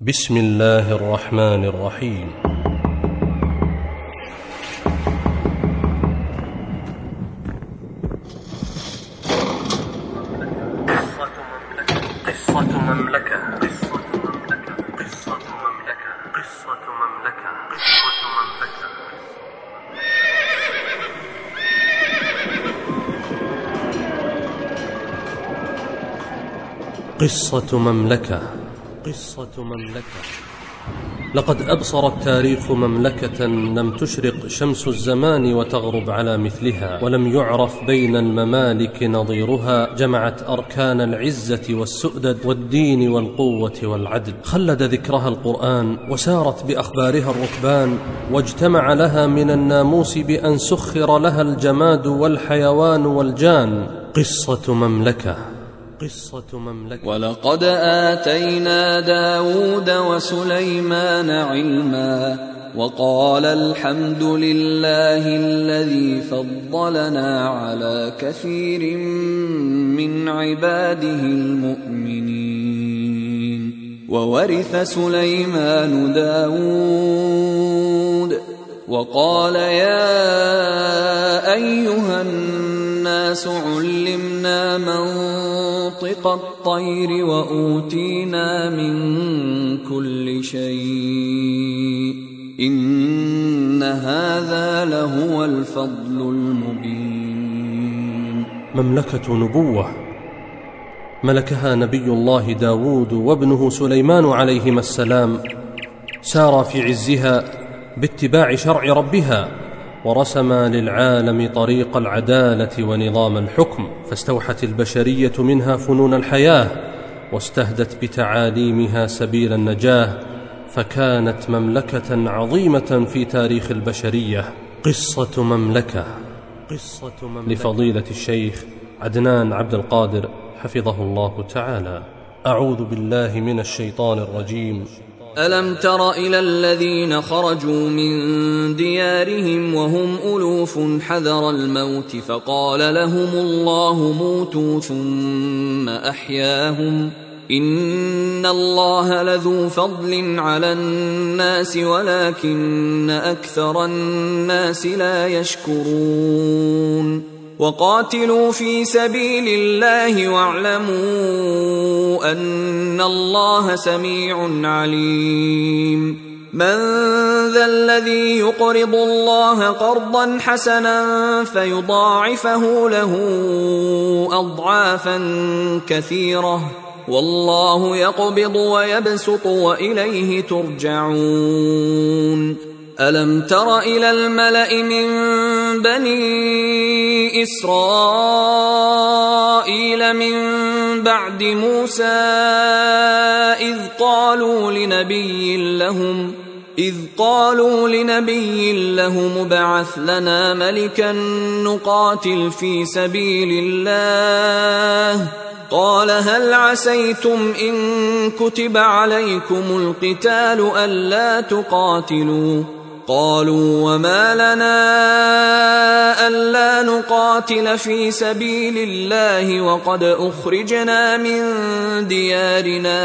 بسم الله الرحمن الرحيم. قصة مملكة. لقد أبصر التاريخ مملكة لم تشرق شمس الزمان وتغرب على مثلها، ولم يعرف بين الممالك نظيرها، جمعت أركان العزة والسؤدد والدين والقوة والعدل، خلد ذكرها القرآن وسارت بأخبارها الركبان، واجتمع لها من الناموس بأن سخر لها الجماد والحيوان والجان. قصة مملكة. ولقد آتينا داود وسليمان علما وقال الحمد لله الذي فضلنا على كثير من عباده المؤمنين. وورث سليمان داود وقال يا أيها الناس علمنا منطق الطير وأوتينا من كل شيء إن هذا لهو الفضل المبين. مملكة نبوة ملكها نبي الله داود وابنه سليمان عليهما السلام، سار في عزها باتباع شرع ربها، ورسما للعالم طريق العدالة ونظام الحكم، فاستوحت البشرية منها فنون الحياة، واستهدت بتعاليمها سبيل النجاة، فكانت مملكة عظيمة في تاريخ البشرية. قصة مملكة لفضيلة الشيخ عدنان عبد القادر حفظه الله تعالى. أعوذ بالله من الشيطان الرجيم. ألم تر إلى الذين خرجوا من ديارهم وهم ألوف حذر الموت فقال لهم الله موتوا ثم أحياهم إن الله لذو فضل على الناس ولكن أكثر الناس لا يشكرون. وقاتلوا في سبيل الله واعلموا أن الله سميع عليم. من ذا الذي يقرض الله قرضا حسنا فيضاعفه له أضعافا كثيرة والله يقبض ويبسط وإليه ترجعون. ألم تر إلى الملأ من بني إسرائيل من بعد موسى إذ قالوا لنبي لهم ابعث لنا ملكا نقاتل في سبيل الله قال هل عسيتم إن كتب عليكم القتال ألا تقاتلوا قالوا وما لنا ألا نقاتل في سبيل الله وقد أخرجنا من ديارنا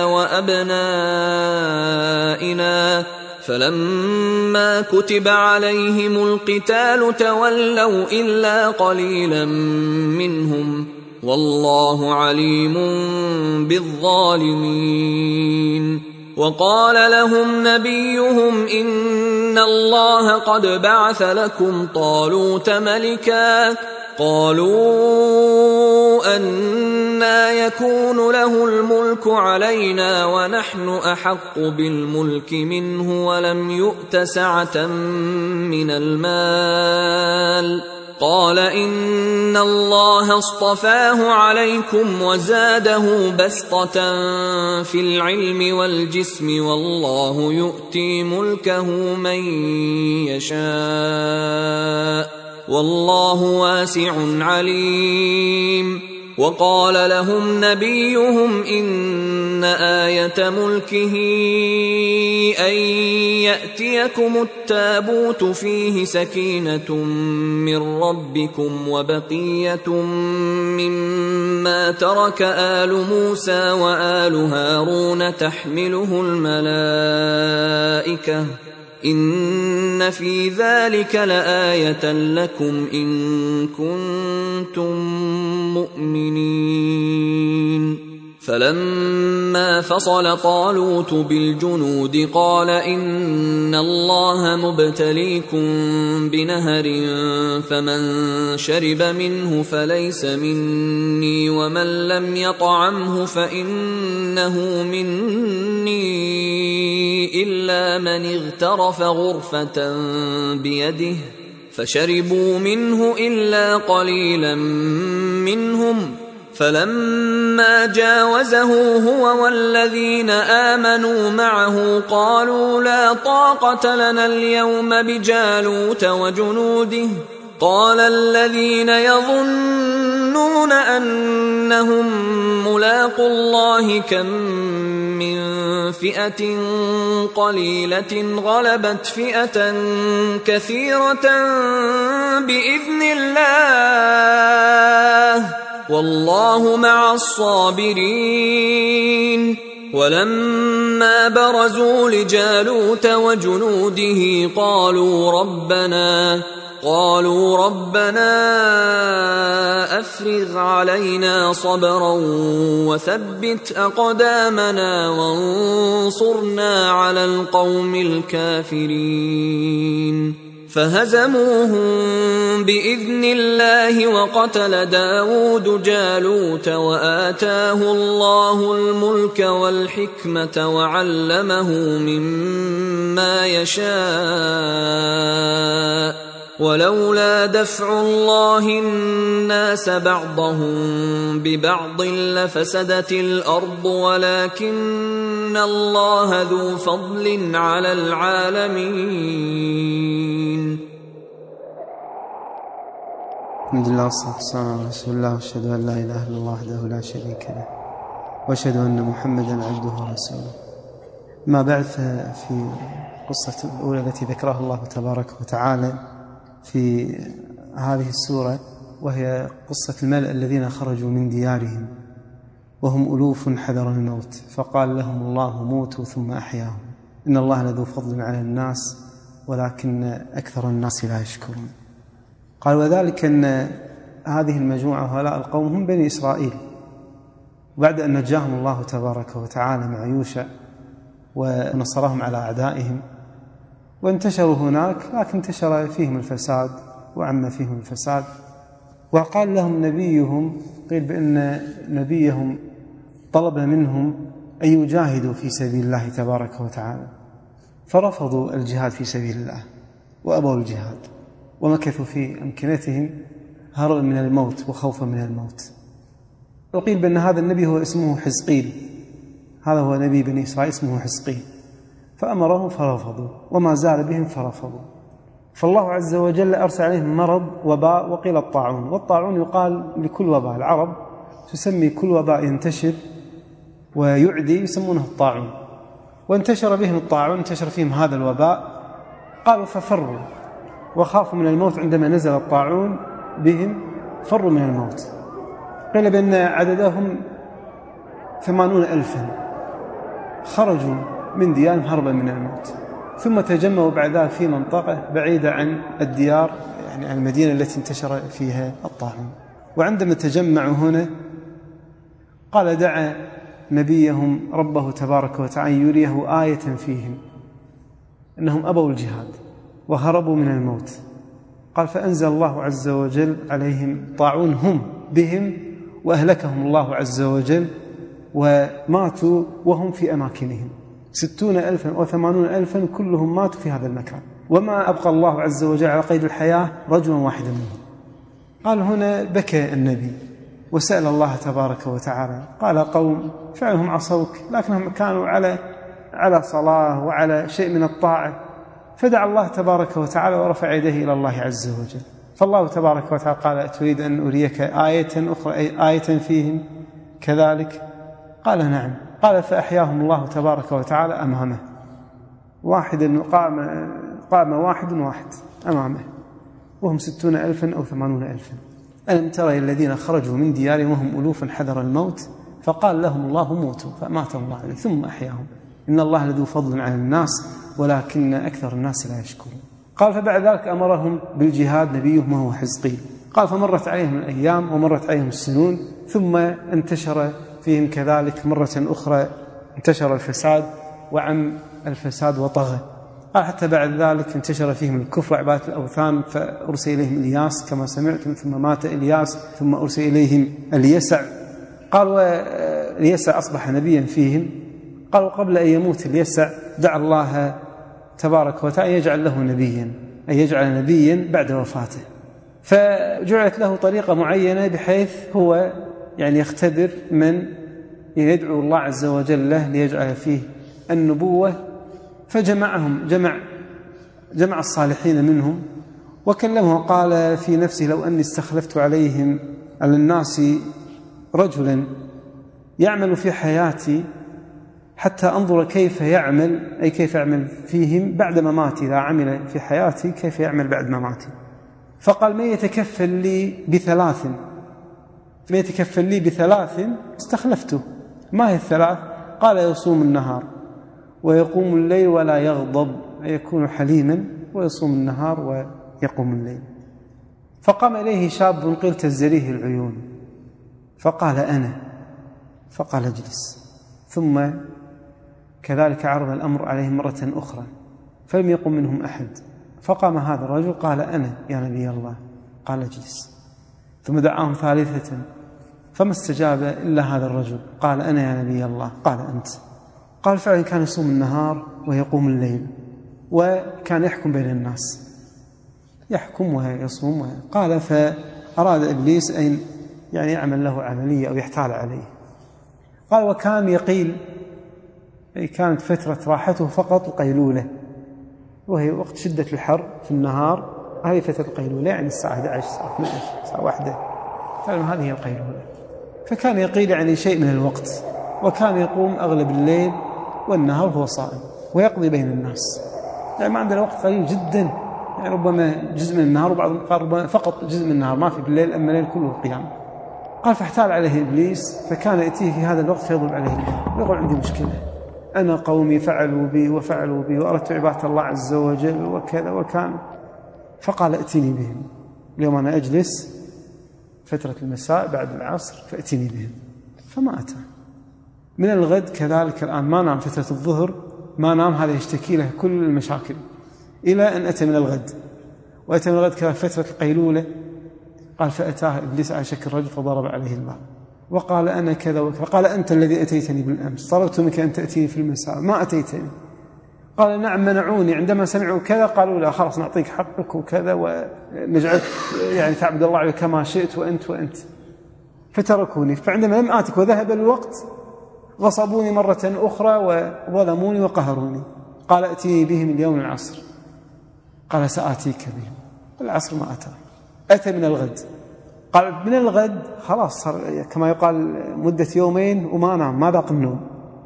وأبنائنا فلما كتب عليهم القتال تولوا إلا قليلا منهم والله عليم بالظالمين. وقال لهم نبيهم إن الله قد بعث لكم طالوت ملكا قالوا أنى يكون له الملك علينا ونحن أحق بالملك منه ولم يؤت سعة من المال قال إن الله اصطفاه عليكم وزاده بسطة في العلم والجسم والله يؤتي ملكه من يشاء والله واسع عليم. وقال لهم نبيهم إن آية ملكه أن يأتيكم التابوت فيه سكينة من ربكم وبقية مما ترك آل موسى وآل هارون تحمله الملائكة إن في ذلك لآية لكم إن كنتم مؤمنين. فلما فصل طالوت بالجنود قال إن الله مبتليكم بنهر فمن شرب منه فليس مني ومن لم يطعمه فإنه مني إلا من اغترف غرفة بيده فشربوا منه إلا قليلا منهم. فلما جاوزه هو والذين آمنوا معه قالوا لا طاقة لنا اليوم بجالوت وجنوده. قال الذين يظنون أنهم ملاقو الله كم من فئة قليلة غلبت فئة كثيرة بإذن الله والله مع الصابرين. ولما برزوا لجالوت وجنوده قالوا ربنا أفرغ علينا صبرا وثبت أقدامنا وانصرنا على القوم الكافرين. فهزموهم بإذن الله وقتل داود جالوت وآتاه الله الملك والحكمة وعلمه مما يشاء ولولا دفع الله الناس بعضهم ببعض لفسدت الأرض ولكن الله ذو فضل على العالمين. الحمد لله والصلاة والسلام على رسول الله وأشهد أن لا إله إلا الله وحده لا شريك له وأشهد أن محمدا عبده ورسوله. ما بعد في قصة الأولى التي ذكرها الله تبارك وتعالى في هذه السورة وهي قصة الملأ الذين خرجوا من ديارهم وهم ألوف حذر الموت فقال لهم الله موتوا ثم أحياهم إن الله لذو فضل على الناس ولكن أكثر الناس لا يشكرون. قال وذلك أن هذه المجموعة هؤلاء القوم هم بني إسرائيل بعد أن نجاهم الله تبارك وتعالى مع يوشع ونصرهم على أعدائهم وانتشروا هناك لكن انتشر فيهم الفساد وعم فيهم الفساد. وقال لهم نبيهم قيل بأن نبيهم طلب منهم أن يجاهدوا في سبيل الله تبارك وتعالى فرفضوا الجهاد في سبيل الله وأبوا الجهاد ومكثوا في أمكنتهم هربا من الموت وخوفا من الموت. وقيل بأن هذا النبي هو اسمه حزقيل، هذا هو نبي بني إسرائيل اسمه حزقيل، فأمرهم فرفضوا وما زال بهم فرفضوا. فالله عز وجل أرسل عليهم مرض وباء وقيل الطاعون، والطاعون يقال لكل وباء، العرب تسمي كل وباء ينتشر ويعدي يسمونه الطاعون، وانتشر بهم الطاعون، انتشر فيهم هذا الوباء. قالوا ففروا وخافوا من الموت عندما نزل الطاعون بهم، فروا من الموت. قيل بأن عددهم 80,000 خرجوا من ديارهم هربا من الموت، ثم تجمعوا بعد ذلك في منطقة بعيدة عن الديار، يعني عن المدينة التي انتشر فيها الطاعون. وعندما تجمعوا هنا قال دعا نبيهم ربه تبارك وتعالى يريه آية فيهم أنهم أبوا الجهاد وهربوا من الموت. قال فأنزل الله عز وجل عليهم طاعون هم بهم وأهلكهم الله عز وجل وماتوا وهم في أماكنهم، 60,000 أو 80,000 كلهم ماتوا في هذا المكان، وما أبقى الله عز وجل على قيد الحياة رجلا واحدا منهم. قال هنا بكى النبي وسأل الله تبارك وتعالى، قال قوم فعلهم عصوك لكنهم كانوا على صلاة وعلى شيء من الطاعة، فدعا الله تبارك وتعالى ورفع يديه إلى الله عز وجل فالله تبارك وتعالى قال تريد أن أريك آية أخرى آية فيهم كذلك؟ قال نعم. قال فأحياهم الله تبارك وتعالى أمامه، قام واحد أمامه وهم 60,000 أو 80,000. ألم ترى الذين خرجوا من ديارهم وهم ألوف حذر الموت فقال لهم الله موتوا فأماتهم الله عليه ثم أحياهم إن الله لذو فضل على الناس ولكن أكثر الناس لا يشكرون. قال فبعد ذلك أمرهم بالجهاد نبيهم وهو حزقيل. قال فمرت عليهم الأيام ومرت عليهم السنون ثم انتشر فيهم كذلك مرة أخرى، انتشر الفساد وعم الفساد وطغى. قال حتى بعد ذلك انتشر فيهم الكفر وعبادة الأوثان فأرسل إليهم إلياس كما سمعتم ثم مات إلياس ثم أرسل إليهم اليسع. قال واليسع أصبح نبيا فيهم. قالوا قبل أن يموت اليسع دعا الله تبارك وتعالى يجعل له نبيا، أي يجعل نبيا بعد وفاته، فجعلت له طريقة معينة بحيث هو يعني يختبر من يدعو الله عز وجل له ليجعل فيه النبوة. فجمعهم جمع الصالحين منهم وكلمه قال في نفسه لو أني استخلفت عليهم على الناس رجلا يعمل في حياتي حتى أنظر كيف يعمل، أي كيف يعمل فيهم بعد مماتي، إذا عمل في حياتي كيف يعمل بعد مماتي. فقال من يتكفل لي بثلاث استخلفته. ما هي الثلاث؟ قال يصوم النهار ويقوم الليل ولا يغضب، أي يكون حليما ويصوم النهار ويقوم الليل. فقام إليه شاب قيل تزريه العيون فقال أنا، فقال اجلس. ثم كذلك عرض الأمر عليهم مرة أخرى فلم يقم منهم أحد. فقام هذا الرجل قال أنا يا نبي الله، قال اجلس. ثم دعاهم ثالثة فما استجاب إلا هذا الرجل قال أنا يا نبي الله، قال أنت. قال فعلا كان يصوم النهار ويقوم الليل وكان يحكم بين الناس، يحكم ويصوم. قال فأراد إبليس أن يعني يعمل له عملية أو يحتال عليه. قال وكان يقيل، أي كانت فترة راحته فقط القيلولة، وهي وقت شدة الحر في النهار، هذه فترة القيلولة يعني الساعة 11 الساعة 12 الساعة 1 فعلا هذه هي القيلولة. فكان يقيل يعني شيء من الوقت، وكان يقوم أغلب الليل والنهار هو صائم ويقضي بين الناس، يعني ما عندنا وقت قليل جدا، يعني ربما جزء من النهار وبعض قال ربما فقط جزء من النهار ما في بالليل، أما الليل كله قيام. قال فاحتال عليه إبليس فكان يأتيه في هذا الوقت فيضرب عليه ويقول عندي مشكلة، أنا قومي فعلوا بي وفعلوا بي وأردت عبادة الله عز وجل وكذا وكان. فقال ائتني بهم اليوم، أنا أجلس فترة المساء بعد العصر فأتني بهم. فما أتى. من الغد كذلك الآن ما نام، فترة الظهر ما نام، هذا يشتكي له كل المشاكل إلى أن أتى من الغد. وأتى من الغد كذلك فترة القيلولة. قال فأتاه إبليس على شكل رجل فضرب عليه الباب وقال أنا كذا وكذا. قال أنت الذي أتيتني بالأمس، طلبت منك أن تأتيني في المساء ما أتيتني. قال نعم منعوني، عندما سمعوا كذا قالوا لا خلاص نعطيك حقك وكذا ونجعلك يعني تعبد الله كما شئت وأنت فتركوني. فعندما لم آتك وذهب الوقت غصبوني مرة أخرى وظلموني وقهروني. قال أتيني بهم اليوم العصر. قال سآتيك بهم. العصر ما أتى من الغد. قال من الغد خلاص صار كما يقال مدة يومين وما نام، ما ذاق النوم.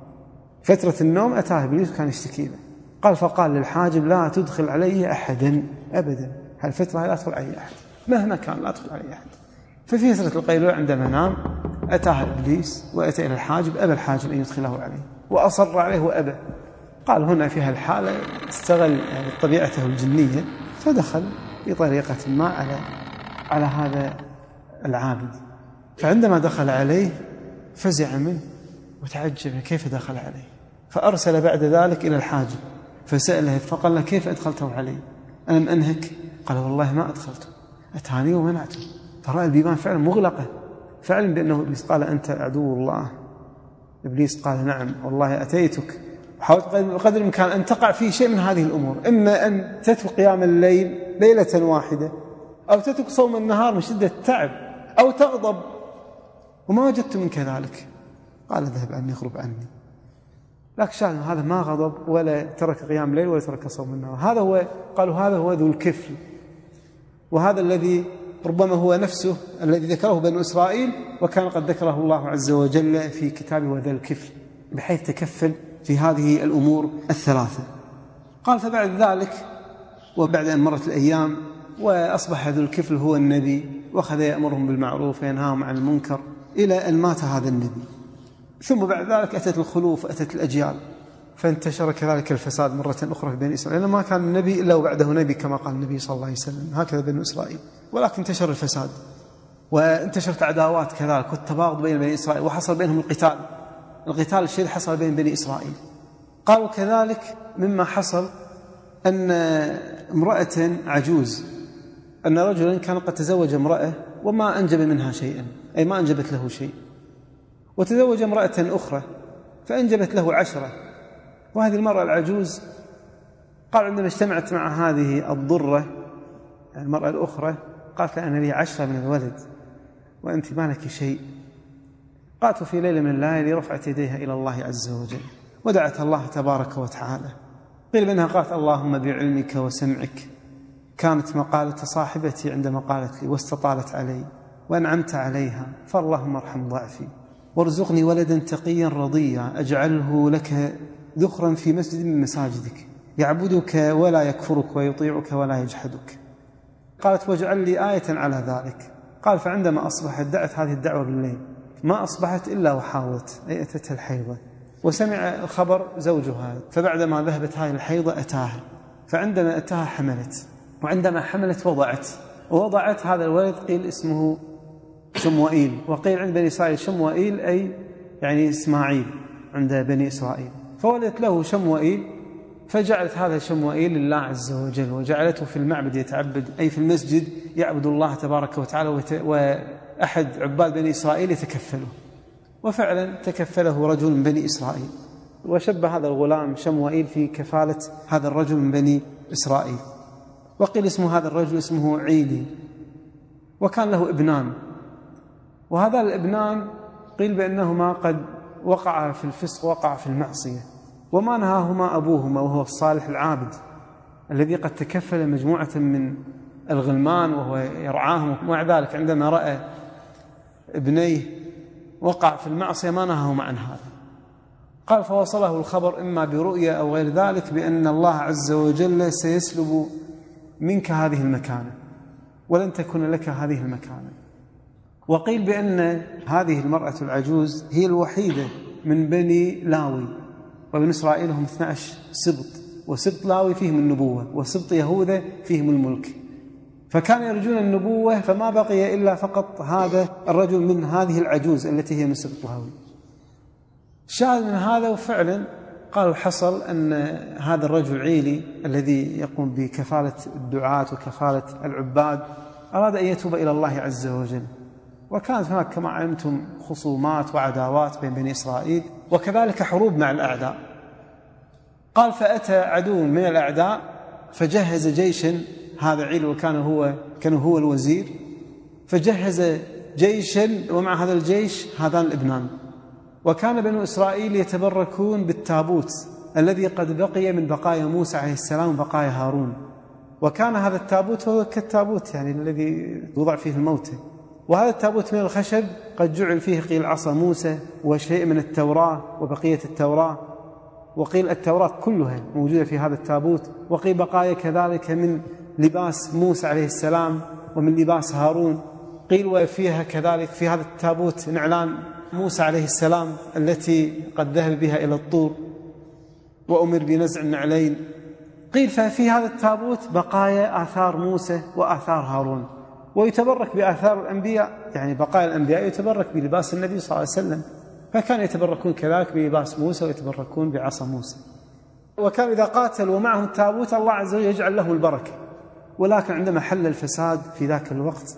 فترة النوم أتاه إبليس كان يشتكي له. قال فقال للحاجب لا تدخل علي أحدا أبدا، هالفترة لا تدخل علي أحد مهما كان، لا تدخل علي أحد. ففي فترة القيلولة عندما نام أتاه إبليس وأتى إلى الحاجب، أبى الحاجب أن يدخله عليه وأصر عليه وأبى. قال هنا في هالحالة استغل يعني طبيعته الجنية فدخل بطريقة ما على هذا العابد. فعندما دخل عليه فزع منه وتعجب كيف دخل عليه. فأرسل بعد ذلك إلى الحاجب فسأله فقال له كيف أدخلته علي؟ ألم أنهك؟ قال والله ما أدخلته، أتاني ومنعته. فرأى البيبان فعلا مغلقة، فعلم بأنه إبليس. قال أنت عدو الله. إبليس قال نعم والله أتيتك وحاولت بقدر الإمكان أن تقع في شيء من هذه الأمور، إما أن تترك قيام الليل ليلة واحدة، أو تترك صوم النهار من شدة التعب، أو تغضب، وما وجدت من كذلك. قال اذهب عني اغرب عني. لكن شأن هذا ما غضب ولا ترك قيام الليل ولا ترك صوم النهار. هذا هو، قالوا هذا هو ذو الكفل، وهذا الذي ربما هو نفسه الذي ذكره بنو إسرائيل، وكان قد ذكره الله عز وجل في كتابه وذا الكفل، بحيث تكفل في هذه الأمور الثلاثة. قال فبعد ذلك وبعد أن مرت الأيام وأصبح ذو الكفل هو النبي، وأخذ يأمرهم بالمعروف وينهاهم عن المنكر إلى أن مات هذا النبي. ثم بعد ذلك أتت الخلوف وأتت الأجيال، فانتشر كذلك الفساد مرة أخرى في بني إسرائيل، لأنه ما كان النبي إلا وبعده نبي كما قال النبي صلى الله عليه وسلم، هكذا بني إسرائيل. ولكن انتشر الفساد وانتشرت عداوات كذلك والتباغض بين بني إسرائيل، وحصل بينهم القتال الشديد حصل بين بني إسرائيل. قالوا كذلك مما حصل أن امرأة عجوز، أن رجلا كان قد تزوج امرأة وما أنجب منها شيئا، أي ما أنجبت له شيء، وتزوج امرأة أخرى فأنجبت له 10. وهذه المرأة العجوز قال عندما اجتمعت مع هذه الضرة المرأة الأخرى قالت لها أنا لي 10 من الولد وأنت ما لك شيء. قالت في ليلة من الليالي رفعت يديها إلى الله عز وجل ودعت الله تبارك وتعالى. قيل منها قالت اللهم بعلمك وسمعك كانت مقالة صاحبتي عندما قالت لي واستطالت علي وأنعمت عليها، فاللهم ارحم ضعفي وارزقني ولدا تقيا رضيا أجعله لك ذخرا في مسجد من مساجدك يعبدك ولا يكفرك ويطيعك ولا يجحدك. قالت واجعل لي آية على ذلك. قال فعندما أصبحت دعت هذه الدعوة بالليل، ما أصبحت إلا وحاولت، أي أتتها الحيضة، وسمع الخبر زوجها، فبعدما ذهبت هذه الحيضة أتاها، فعندما أتاها حملت، وعندما حملت ووضعت هذا الولد قيل اسمه شموئيل، وقيل عند بني إسرائيل شموئيل أي يعني إسماعيل عند بني إسرائيل، فولدت له شموئيل، فجعلت هذا شموئيل لله عز وجل وجعلته في المعبد يتعبد، أي في المسجد يعبد الله تبارك وتعالى، وأحد عباد بني إسرائيل يتكفله. وفعلا تكفله رجل من بني إسرائيل، وشبه هذا الغلام شموئيل في كفالة هذا الرجل من بني إسرائيل. وقيل اسمه هذا الرجل اسمه عيلي، وكان له ابنان، وهذا الابنان قيل بأنهما قد وقع في الفسق وقع في المعصية، وما نهاهما أبوهما وهو الصالح العابد الذي قد تكفل مجموعة من الغلمان وهو يرعاهم، ومع ذلك عندما رأى ابنيه وقع في المعصية ما نهاهما عن هذا. قال فوصله الخبر إما برؤية أو غير ذلك بأن الله عز وجل سيسلب منك هذه المكانة ولن تكون لك هذه المكانة. وقيل بأن هذه المرأة العجوز هي الوحيدة من بني لاوي، وبني إسرائيل هم 12 سبط، وسبط لاوي فيهم النبوة وسبط يهوذا فيهم الملك، فكانوا يرجون النبوة، فما بقي إلا فقط هذا الرجل من هذه العجوز التي هي من سبط لاوي. شاهد من هذا، وفعلا قالوا حصل أن هذا الرجل عيلي الذي يقوم بكفالة الدعاة وكفالة العباد أراد أن يتوب إلى الله عز وجل، وكانت هناك كما علمتم خصومات وعداوات بين بني إسرائيل، وكذلك حروب مع الأعداء. قال فأتى عدو من الأعداء فجهز جيشا، هذا عيل وكان هو الوزير، فجهز جيشا ومع هذا الجيش هذان الابنان. وكان بنو إسرائيل يتبركون بالتابوت الذي قد بقي من بقايا موسى عليه السلام وبقايا هارون، وكان هذا التابوت هو كالتابوت يعني الذي وضع فيه الموتى، وهذا التابوت من الخشب قد جعل فيه قيل عصا موسى وشيء من التوراة وبقية التوراة، وقيل التوراة كلها موجودة في هذا التابوت، وقيل بقايا كذلك من لباس موسى عليه السلام ومن لباس هارون. قيل وفيها كذلك في هذا التابوت نعلان موسى عليه السلام التي قد ذهب بها إلى الطور وأمر بنزع النعلين. قيل ففي هذا التابوت بقايا آثار موسى وآثار هارون، ويتبرك بآثار الأنبياء، يعني بقايا الأنبياء يتبرك بلباس النبي صلى الله عليه وسلم، فكانوا يتبركون كذلك بلباس موسى ويتبركون بعصا موسى. وكان إذا قاتلوا معهم التابوت الله عز وجل يجعل له البركة. ولكن عندما حل الفساد في ذاك الوقت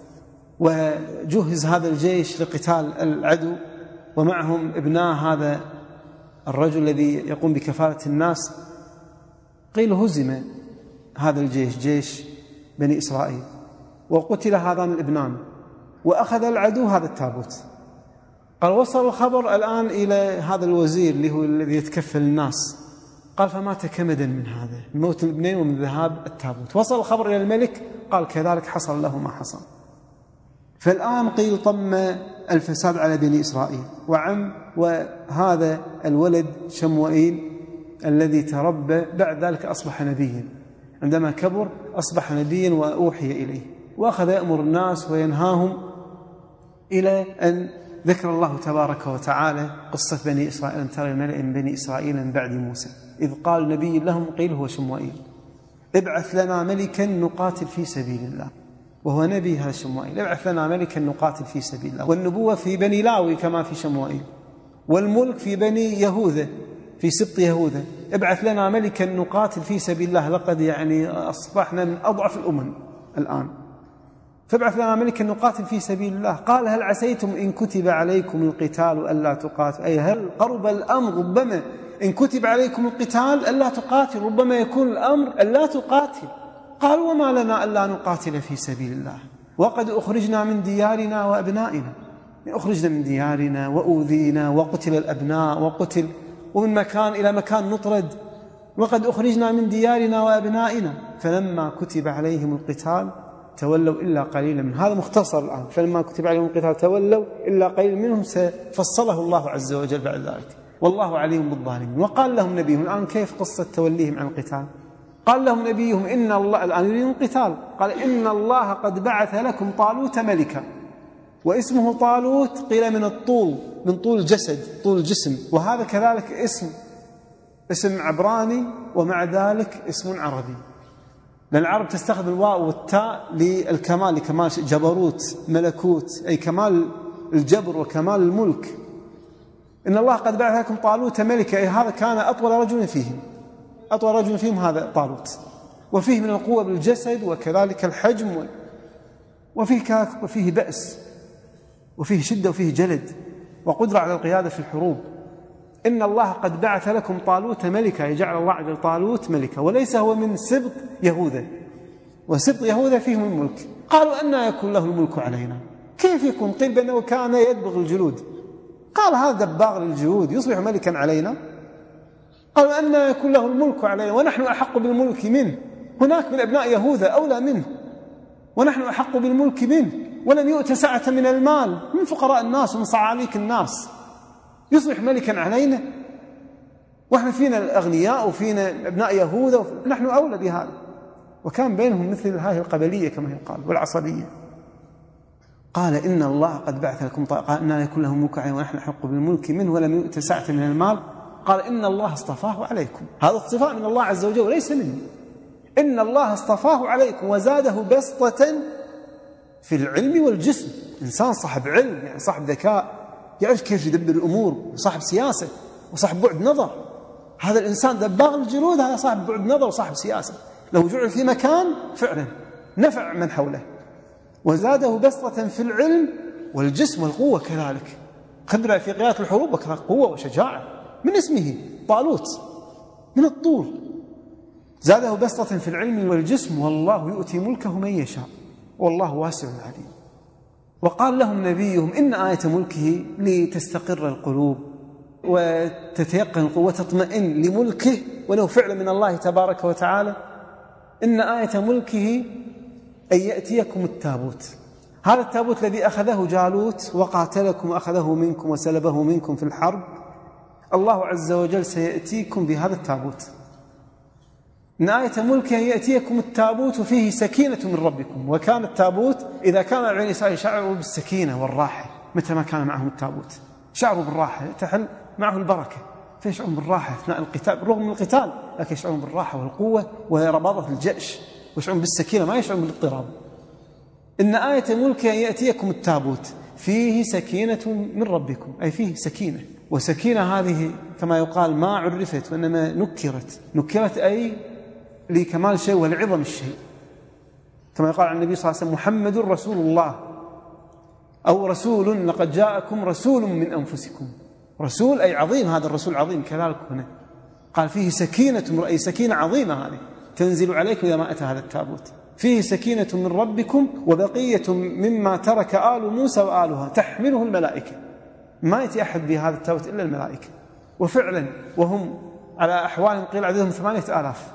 وجهز هذا الجيش لقتال العدو ومعهم ابناء هذا الرجل الذي يقوم بكفالة الناس، قيل هزم هذا الجيش جيش بني إسرائيل وقتل هذان الابنان، وأخذ العدو هذا التابوت. قال وصل الخبر الآن إلى هذا الوزير اللي هو الذي يتكفل الناس، قال فمات كمدا من هذا، من موت الابنين ومن ذهاب التابوت. وصل الخبر إلى الملك، قال كذلك حصل له ما حصل. فالآن قيل طم الفساد على بني إسرائيل وعم، وهذا الولد شموئيل الذي تربى بعد ذلك أصبح نبيا، عندما كبر أصبح نبيا وأوحي إليه، وأخذ يأمر الناس وينهاهم، إلى أن ذكر الله تبارك وتعالى قصة بني إسرائيل. أن ترى الملأ من بني إسرائيل من بعد موسى إذ قال نبي لهم قيل هو شموئيل ابعث لنا ملكا نقاتل في سبيل الله، وهو نبي هذا شموئيل. ابعث لنا ملكا نقاتل في سبيل الله. والنبوة في بني لاوي كما في شموئيل، والملك في بني يهوذا في سبط يهوذا. ابعث لنا ملكا نقاتل في سبيل الله. لقد أصبحنا من أضعف الأمم الآن، فابعث لنا ملكا نقاتل في سبيل الله. قال هل عسيتم إن كتب عليكم القتال ألا تقاتلوا، أي هل قرب الأمر ربما إن كتب عليكم القتال ألا تقاتل، ربما يكون الأمر ألا تقاتل. قالوا وما لنا ألا نقاتل في سبيل الله وقد أخرجنا من ديارنا وأبنائنا. أخرجنا من ديارنا وأوذينا وقتل الأبناء وقتل، ومن مكان إلى مكان نطرد، وقد أخرجنا من ديارنا وأبنائنا. فلما كتب عليهم القتال تولوا إلا قليلا منهم. هذا مختصر الآن. فلما كتب عليهم القتال تولوا إلا قليل منهم، سفصله الله عز وجل بعد ذلك، والله عليم بالظالمين. وقال لهم نبيهم، الآن كيف قصة توليهم عن القتال؟ قال لهم نبيهم إن الله، الآن يريدون القتال، قال إن الله قد بعث لكم طالوت ملكا. واسمه طالوت قيل من الطول، من طول الجسد، طول الجسم، وهذا كذلك اسم عبراني ومع ذلك اسم عربي، لأن العرب تستخدم الواو والتاء للكمال، لكمال جبروت ملكوت، أي كمال الجبر وكمال الملك. إن الله قد بعث لكم طالوت ملكا، أي هذا كان أطول رجل فيهم، أطول رجل فيهم هذا طالوت، وفيه من القوة بالجسد وكذلك الحجم، وفيه بأس وفيه شدة وفيه جلد وقدرة على القيادة في الحروب. إن الله قد بعث لكم طالوت ملكا، يجعل الله عز وجل طالوت ملكا، وليس هو من سبط يهوذا، وسبط يهوذا فيهم الملك. قالوا أنى يكون له الملك علينا، كيف يكون؟ قيل بأنه كان يدبغ الجلود. قال هذا دباغ للجلود يصبح ملكا علينا؟ قالوا أنى يكون له الملك علينا ونحن أحق بالملك منه، هناك من أبناء يهوذا أولى منه ونحن أحق بالملك منه، ولم يؤت سعة من المال، من فقراء الناس ومن صعاليك الناس، يصبح ملكا علينا؟ وإحنا فينا الأغنياء وفينا أبناء يهوذا، نحن أولى بهذا. وكان بينهم مثل هذه القبلية كما يقال والعصبية. قال إن الله قد بعث لكم قال إن يكون له ملك علينا ونحن أحق بالملك منه ولم يؤت سعة من المال. قال إن الله اصطفاه عليكم، هذا اصطفاء من الله عز وجل وليس مني. إن الله اصطفاه عليكم وزاده بسطة في العلم والجسم، إنسان صاحب علم، يعني صاحب ذكاء، يعرف كيف يدبر الأمور، وصاحب سياسة وصاحب بعد نظر. هذا الإنسان دباغ الجلود، هذا صاحب بعد نظر وصاحب سياسة، لو جعل في مكان فعلا نفع من حوله. وزاده بسطة في العلم والجسم والقوة كذلك، خبرة في قيادة الحروب وكذلك قوة وشجاعة، من اسمه طالوت من الطول. زاده بسطة في العلم والجسم والله يؤتي ملكه من يشاء والله واسع عليم. وقال لهم نبيهم إن آية ملكه لتستقر القلوب وتتيقن القوة وتطمئن لملكه، وله فعل من الله تبارك وتعالى. إن آية ملكه أن يأتيكم التابوت، هذا التابوت الذي أخذه جالوت وقاتلكم وأخذه منكم وسلبه منكم في الحرب، الله عز وجل سيأتيكم بهذا التابوت. إن آية ملكه أن يأتيكم التابوت فيه سكينة من ربكم. وكان التابوت إذا كان بني إسرائيل شعروا بالسكينة والراحة، متى ما كان معهم التابوت شعروا بالراحة، تحل معه البركة، فيشعرون بالراحة أثناء القتال، بالرغم من القتال لكن يشعرون بالراحة والقوة ورباطة الجأش، ويشعرون بالسكينة ما يشعرون بالاضطراب. إن آية ملكه أن يأتيكم التابوت فيه سكينة من ربكم، أي فيه سكينة. وسكينة هذه كما يقال ما عرفت وإنما نكرت أي لكمال الشيء ولعظم الشيء، كما يقال عن النبي صلى الله عليه وسلم محمد رسول الله، أو رسول لقد جاءكم رسول من أنفسكم. رسول أي عظيم، هذا الرسول عظيم. كذلك هنا قال فيه سكينة، أي سكينة عظيمة هذه تنزل عليكم إذا ما أتى هذا التابوت. فيه سكينة من ربكم وبقية مما ترك آل موسى وآلها تحمله الملائكة. ما يأتي أحد بهذا التابوت إلا الملائكة. وفعلا وهم على أحوال قيل عددهم 8000.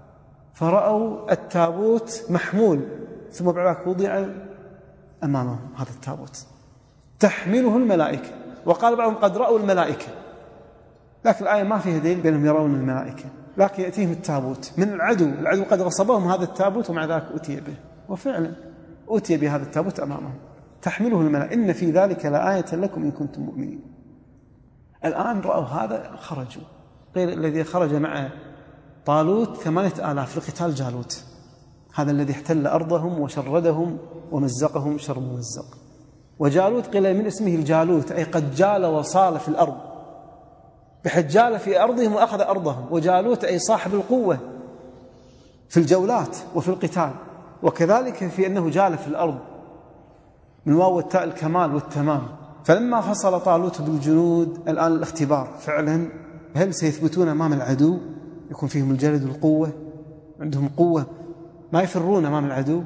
فرأوا التابوت محمول، ثم بعد ذلك وضع أمامهم هذا التابوت تحمله الملائكة. وقال بعضهم قد رأوا الملائكة، لكن الآية ما فيها دليل بأنهم يرون الملائكة، لكن يأتيهم التابوت من العدو قد غصبهم هذا التابوت، ومع ذلك أتي به، وفعلا أتي بهذا التابوت أمامهم تحمله الملائكة. إن في ذلك لآية لكم إن كنتم مؤمنين. الآن رأوا هذا خرجوا. قيل الذي خرج مع طالوت 8000 لقتال جالوت، هذا الذي احتل أرضهم وشردهم ومزقهم شر ممزق. وجالوت قيل من اسمه الجالوت، أي قد جال وصال في الأرض، بحيث جال في أرضهم وأخذ أرضهم. وجالوت أي صاحب القوة في الجولات وفي القتال، وكذلك في أنه جال في الأرض من واو والتاء الكمال والتمام. فلما فصل طالوت بالجنود، الآن الاختبار فعلا، هل سيثبتون أمام العدو يكون فيهم الجلد والقوة، عندهم قوة ما يفرون أمام العدو؟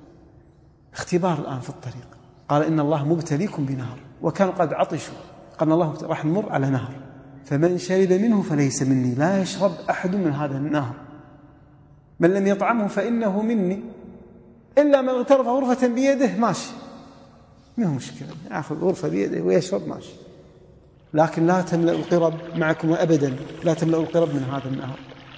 اختبار الآن في الطريق. قال إن الله مبتليكم بنهر، وكانوا قد عطشوا، قال الله راح نمر على نهر، فمن شرب منه فليس مني، لا يشرب أحد من هذا النهر، من لم يطعمه فإنه مني، إلا من اغترف غرفة بيده ماشي، ما هو مشكلة، يأخذ غرفة بيده ويشرب ماشي، لكن لا تملأ القرب معكم أبدا، لا تملأ القرب من هذا النهر.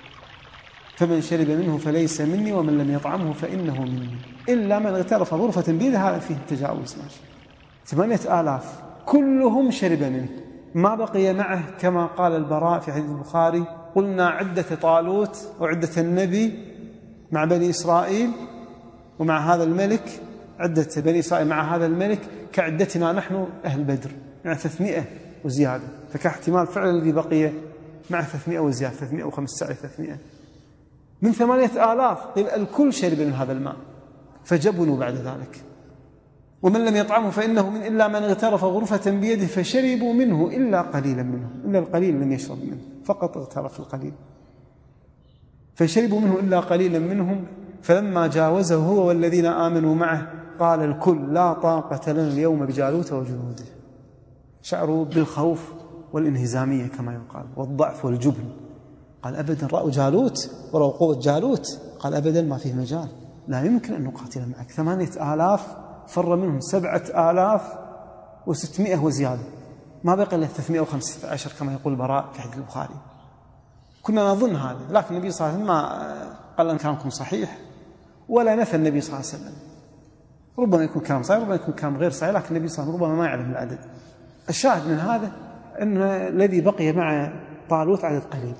فمن شرب منه فليس مني ومن لم يطعمه فإنه مني، إلا من اغترف غرفة بيده، هذا فيه تجاوز ماشي. 8000 كلهم شرب منه، ما بقي معه، كما قال البراء في حديث البخاري: قلنا عدة طالوت وعدة النبي مع بني إسرائيل ومع هذا الملك، عدة بني إسرائيل مع هذا الملك كعدتنا نحن أهل بدر، يعني 300 وزيادة. فكان احتمال فعلا الذي بقي مع 300 وزيادة، 315 300 من 8000. قيل الكل شرب من هذا الماء فجبنوا بعد ذلك. ومن لم يطعمه فإنه من، إلا من اغترف غرفة بيده فشربوا منه إلا قليلا منهم، إلا القليل لم يشرب منه، فقط اغترف القليل، فشربوا منه إلا قليلا منهم. فلما جاوزه هو والذين آمنوا معه قال الكل: لا طاقة لنا اليوم بجالوت وجنوده. شعروا بالخوف والانهزامية كما يقال، والضعف والجبن. قال أبدا، رأوا جالوت ورأوا قوة جالوت، قال أبدا ما فيه مجال، لا يمكن أن نقاتل معك. 8000 فر منهم 7600 وزيادة، ما بقي إلا 315 كما يقول البراء في حديث البخاري. كنا نظن هذا، لكن النبي صلى الله عليه وسلم ما قال أن كلامكم صحيح، ولا نفى النبي صلى الله عليه وسلم. ربما يكون كلام صحيح، ربما يكون كلام غير صحيح، لكن النبي صلى الله عليه وسلم ربما ما يعلم العدد. الشاهد من هذا أن الذي بقي مع طالوت عدد قليل.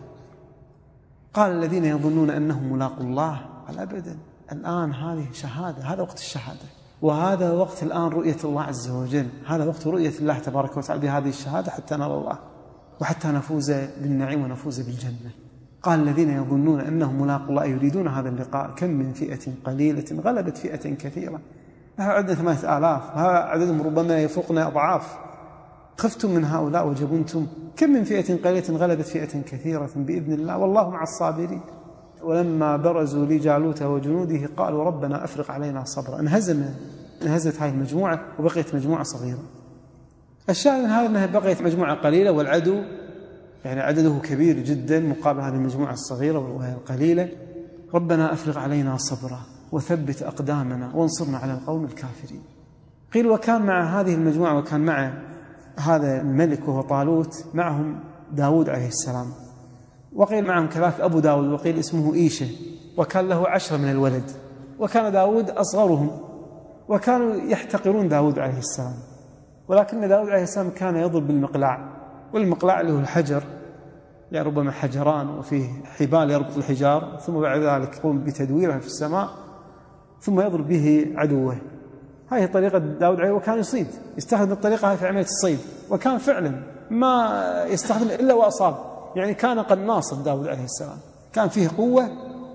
قال الذين يظنون أنهم ملاقوا الله، قال أبدا، الآن هذه شهادة، هذا وقت الشهادة، وهذا وقت الآن رؤية الله عز وجل، هذا وقت رؤية الله تبارك وتعالى بهذه الشهادة حتى نرى الله وحتى نفوز بالنعيم ونفوز بالجنة. قال الذين يظنون أنهم ملاقوا الله يريدون هذا اللقاء، كم من فئة قليلة غلبت فئة كثيرة. نحن عدنا 8000، هذا عددهم ربما يفوقنا أضعاف. خفتم من هؤلاء وجبنتم، كم من فئة قليلة غلبت فئة كثيرة بإذن الله والله مع الصابرين. ولما برزوا لجالوت وجنوده قالوا ربنا أفرغ علينا صبرا. انهزمت هذه المجموعة وبقيت مجموعة صغيرة. الشاهد من هذا أنها بقيت مجموعة قليلة، والعدو يعني عدده كبير جدا مقابل هذه المجموعة الصغيرة وهي القليلة. ربنا أفرغ علينا صبرا وثبت أقدامنا وانصرنا على القوم الكافرين. قيل وكان مع هذه المجموعة، وكان مع هذا الملك وهو طالوت، معهم داود عليه السلام، وقيل معهم كذلك أبو داود، وقيل اسمه إيشة، وكان له 10 من الولد، وكان داود أصغرهم، وكانوا يحتقرون داود عليه السلام. ولكن داود عليه السلام كان يضرب بالمقلاع، والمقلاع له الحجر، يعني ربما حجران وفيه حبال يربط الحجار، ثم بعد ذلك يقوم بتدويرها في السماء ثم يضرب به عدوه. هذه طريقة داود عليه، وكان يصيد، يستخدم الطريقة هذه في عملية الصيد، وكان فعلا ما يستخدم إلا وأصاب، يعني كان قناصا داود عليه السلام، كان فيه قوة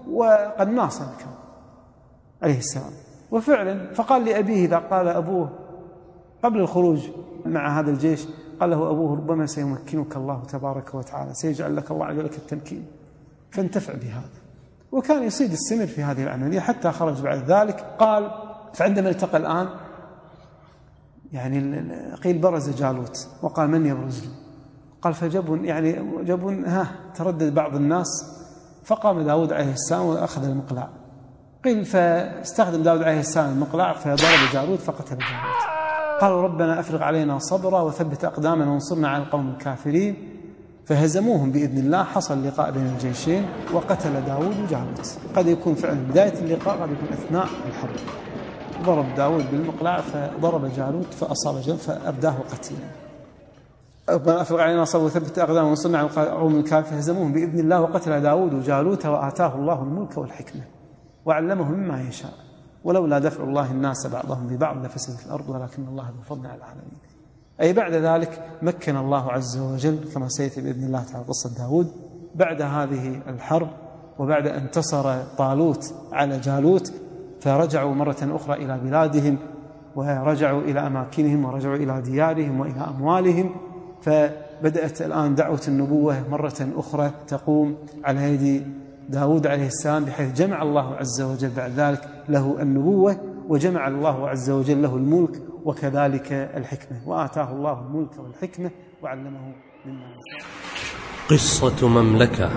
وقناصا كان عليه السلام. وفعلا فقال لأبيه إذا قال أبوه قبل الخروج مع هذا الجيش، قال له أبوه ربما سيمكنك الله تبارك وتعالى، سيجعل لك الله عز وجل التمكين، فانتفع بهذا. وكان يصيد السمر في هذه العملية حتى خرج بعد ذلك. قال فعندما التقى الآن يعني قيل برز جالوت وقال من يبرز لي؟ قال فجب يعني جب تردد بعض الناس، فقام داود عليه السلام وأخذ المقلاع. قيل فاستخدم داود عليه السلام المقلاع فضرب جالوت فقتل جالوت. قالوا ربنا أفرغ علينا صبرا وثبت أقدامنا وانصرنا على القوم الكافرين، فهزموهم بإذن الله. حصل لقاء بين الجيشين وقتل داود جالوت. قد يكون فعلا بداية اللقاء، قد يكون أثناء الحرب. ضرب داود بالمقلاع فضرب جالوت فأصاب جالوت فأرداه قتيلا. ربنا أفرغ علينا صبرا وثبت أقدامنا وانصرنا على القوم الكافرين، فهزموهم بإذن الله وقتل داود جالوت وآتاه الله الملك والحكمة وعلمه مما يشاء، ولولا دفع الله الناس بعضهم ببعض لفسدت الأرض ولكن الله ذو فضل على العالمين. أي بعد ذلك مكن الله عز وجل كما سيأتي بإذن الله تعالى قصة داود بعد هذه الحرب، وبعد أن انتصر طالوت على جالوت فرجعوا مرة أخرى إلى بلادهم ورجعوا إلى أماكنهم ورجعوا إلى ديارهم وإلى أموالهم. فبدأت الآن دعوة النبوة مرة أخرى تقوم على يد داود عليه السلام، بحيث جمع الله عز وجل بعد ذلك له النبوة وجمع الله عز وجل له الملك وكذلك الحكمة، وآتاه الله الملك والحكمة وعلمه مما يشاء. قصة مملكة.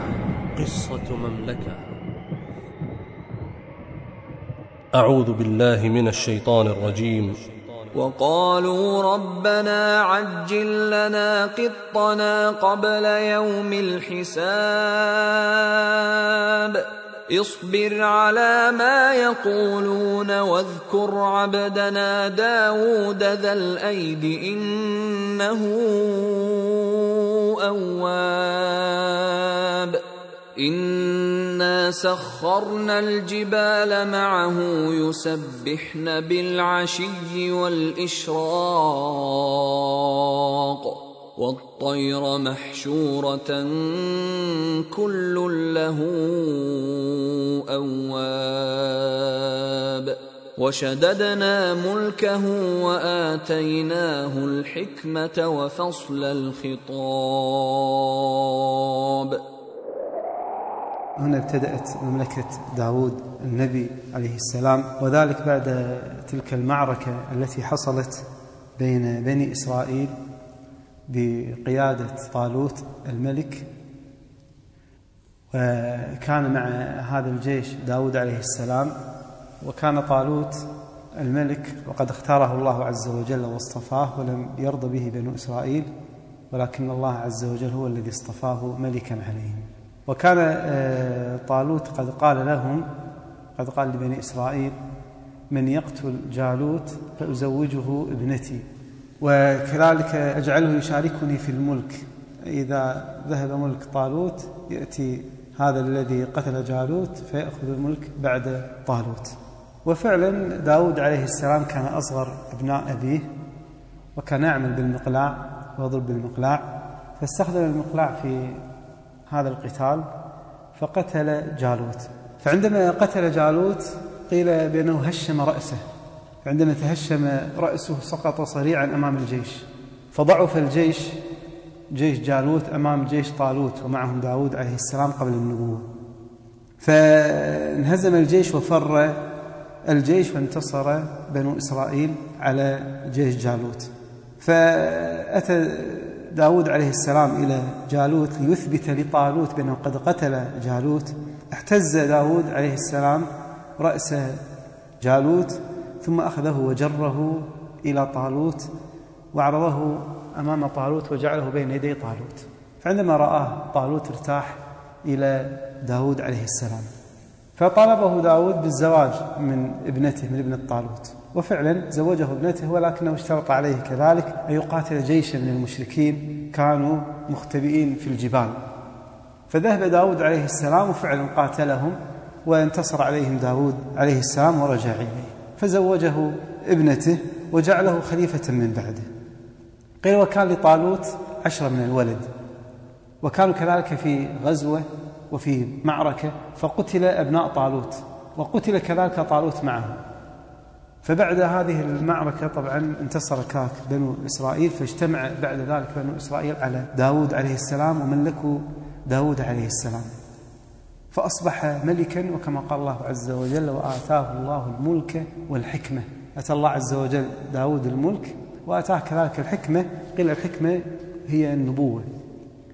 أعوذ بالله من الشيطان الرجيم. وقالوا ربنا عجل لنا قطنا قبل يوم الحساب اصبر على ما يقولون واذكر عبدنا داود ذا الأيد إنه أواب إنا سخرنا الجبال معه يسبحن بالعشي والإشراق والطير محشورة كل له أواب وشددنا ملكه وآتيناه الحكمة وفصل الخطاب. هنا ابتدأت مملكة داود النبي عليه السلام، وذلك بعد تلك المعركة التي حصلت بين بني إسرائيل بقيادة طالوت الملك، وكان مع هذا الجيش داود عليه السلام. وكان طالوت الملك وقد اختاره الله عز وجل واصطفاه، ولم يرضى به بنو إسرائيل، ولكن الله عز وجل هو الذي اصطفاه ملكا عليهم. وكان طالوت قد قال لبني إسرائيل: من يقتل جالوت فأزوجه ابنتي، وكذلك أجعله يشاركني في الملك. إذا ذهب ملك طالوت يأتي هذا الذي قتل جالوت فيأخذ الملك بعد طالوت. وفعلا داود عليه السلام كان أصغر ابناء أبيه، وكان يعمل بالمقلاع ويضرب بالمقلاع، فاستخدم المقلاع في هذا القتال فقتل جالوت. فعندما قتل جالوت قيل بأنه هشم رأسه، فعندما تهشم رأسه سقط صريعا أمام الجيش، فضعف الجيش جيش جالوت أمام جيش طالوت ومعهم داود عليه السلام قبل النبوة. فانهزم الجيش وفر الجيش وانتصر بنو إسرائيل على جيش جالوت. فأتى داود عليه السلام إلى جالوت ليثبت لطالوت بأنه قد قتل جالوت. احتز داود عليه السلام رأس جالوت ثم أخذه وجره إلى طالوت وعرضه أمام طالوت وجعله بين يدي طالوت. فعندما رآه طالوت ارتاح إلى داود عليه السلام، فطلبه داود بالزواج من ابنته، من ابنة طالوت، وفعلا زوجه ابنته، ولكنه اشترط عليه كذلك أن يقاتل جيشا من المشركين كانوا مختبئين في الجبال. فذهب داود عليه السلام وفعلا قاتلهم وانتصر عليهم داود عليه السلام ورجع إليه، فزوجه ابنته وجعله خليفة من بعده. قيل وكان لطالوت 10 من الولد، وكانوا كذلك في غزوة وفي معركة فقتل أبناء طالوت، وقتل كذلك طالوت معه. فبعد هذه المعركة طبعا انتصر كذلك بنو إسرائيل، فاجتمع بعد ذلك بنو إسرائيل على داود عليه السلام وملكوا داود عليه السلام، فأصبح ملكا. وكما قال الله عز وجل: وآتاه الله الملك والحكمة. أتى الله عز وجل داود الملك وآتاه كذلك الحكمة. قيل الحكمة هي النبوة،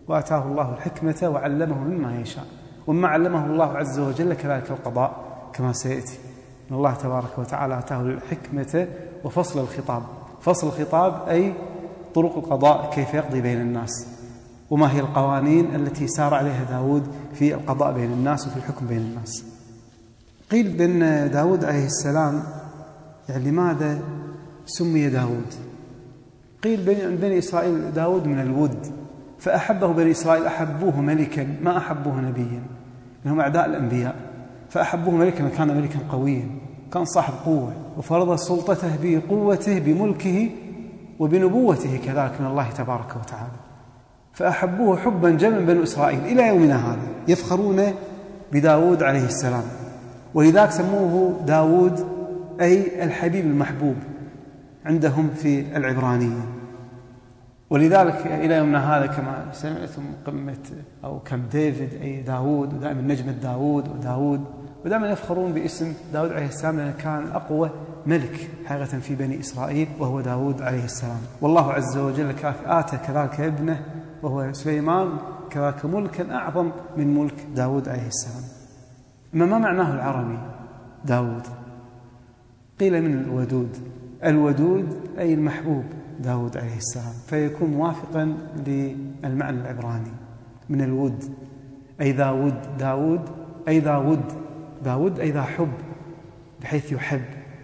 وآتاه الله الحكمة وعلمه مما يشاء. ومما علمه الله عز وجل كذلك القضاء كما سيأتي، أن الله تبارك وتعالى آتاه الحكمة وفصل الخطاب. فصل الخطاب أي طرق القضاء، كيف يقضي بين الناس، وما هي القوانين التي سار عليها داود في القضاء بين الناس وفي الحكم بين الناس. قيل بأن داود عليه السلام يعني لماذا سمي داود؟ قيل عند بني إسرائيل داود من الود، فأحبه بني إسرائيل، أحبوه ملكا ما أحبوه نبيا، لهم أعداء الأنبياء، فأحبوه ملكا، كان ملكا قويا، كان صاحب قوة، وفرض سلطته بقوته بملكه وبنبوته كذلك من الله تبارك وتعالى، فأحبوه حبا جما بنو إسرائيل إلى يومنا هذا، يفخرون بداود عليه السلام، ولذلك سموه داود أي الحبيب المحبوب عندهم في العبرانية. ولذلك إلى يومنا هذا كما سمعتم قمة أو كم ديفيد أي داود، ودائما نجمة داود، ودائما يفخرون باسم داود عليه السلام لأنه كان أقوى ملك حقيقة في بني إسرائيل وهو داود عليه السلام. والله عز وجل آتى كذلك ابنه وهو سليمان كذلك ملكا أعظم من ملك داود عليه السلام. ما معناه العربي داود؟ قيل من الودود أي المحبوب داود عليه السلام، فيكون موافقا للمعنى العبراني من الود أي ذا ود، داود أي ذا ود أي ذا حب بحيث يحب.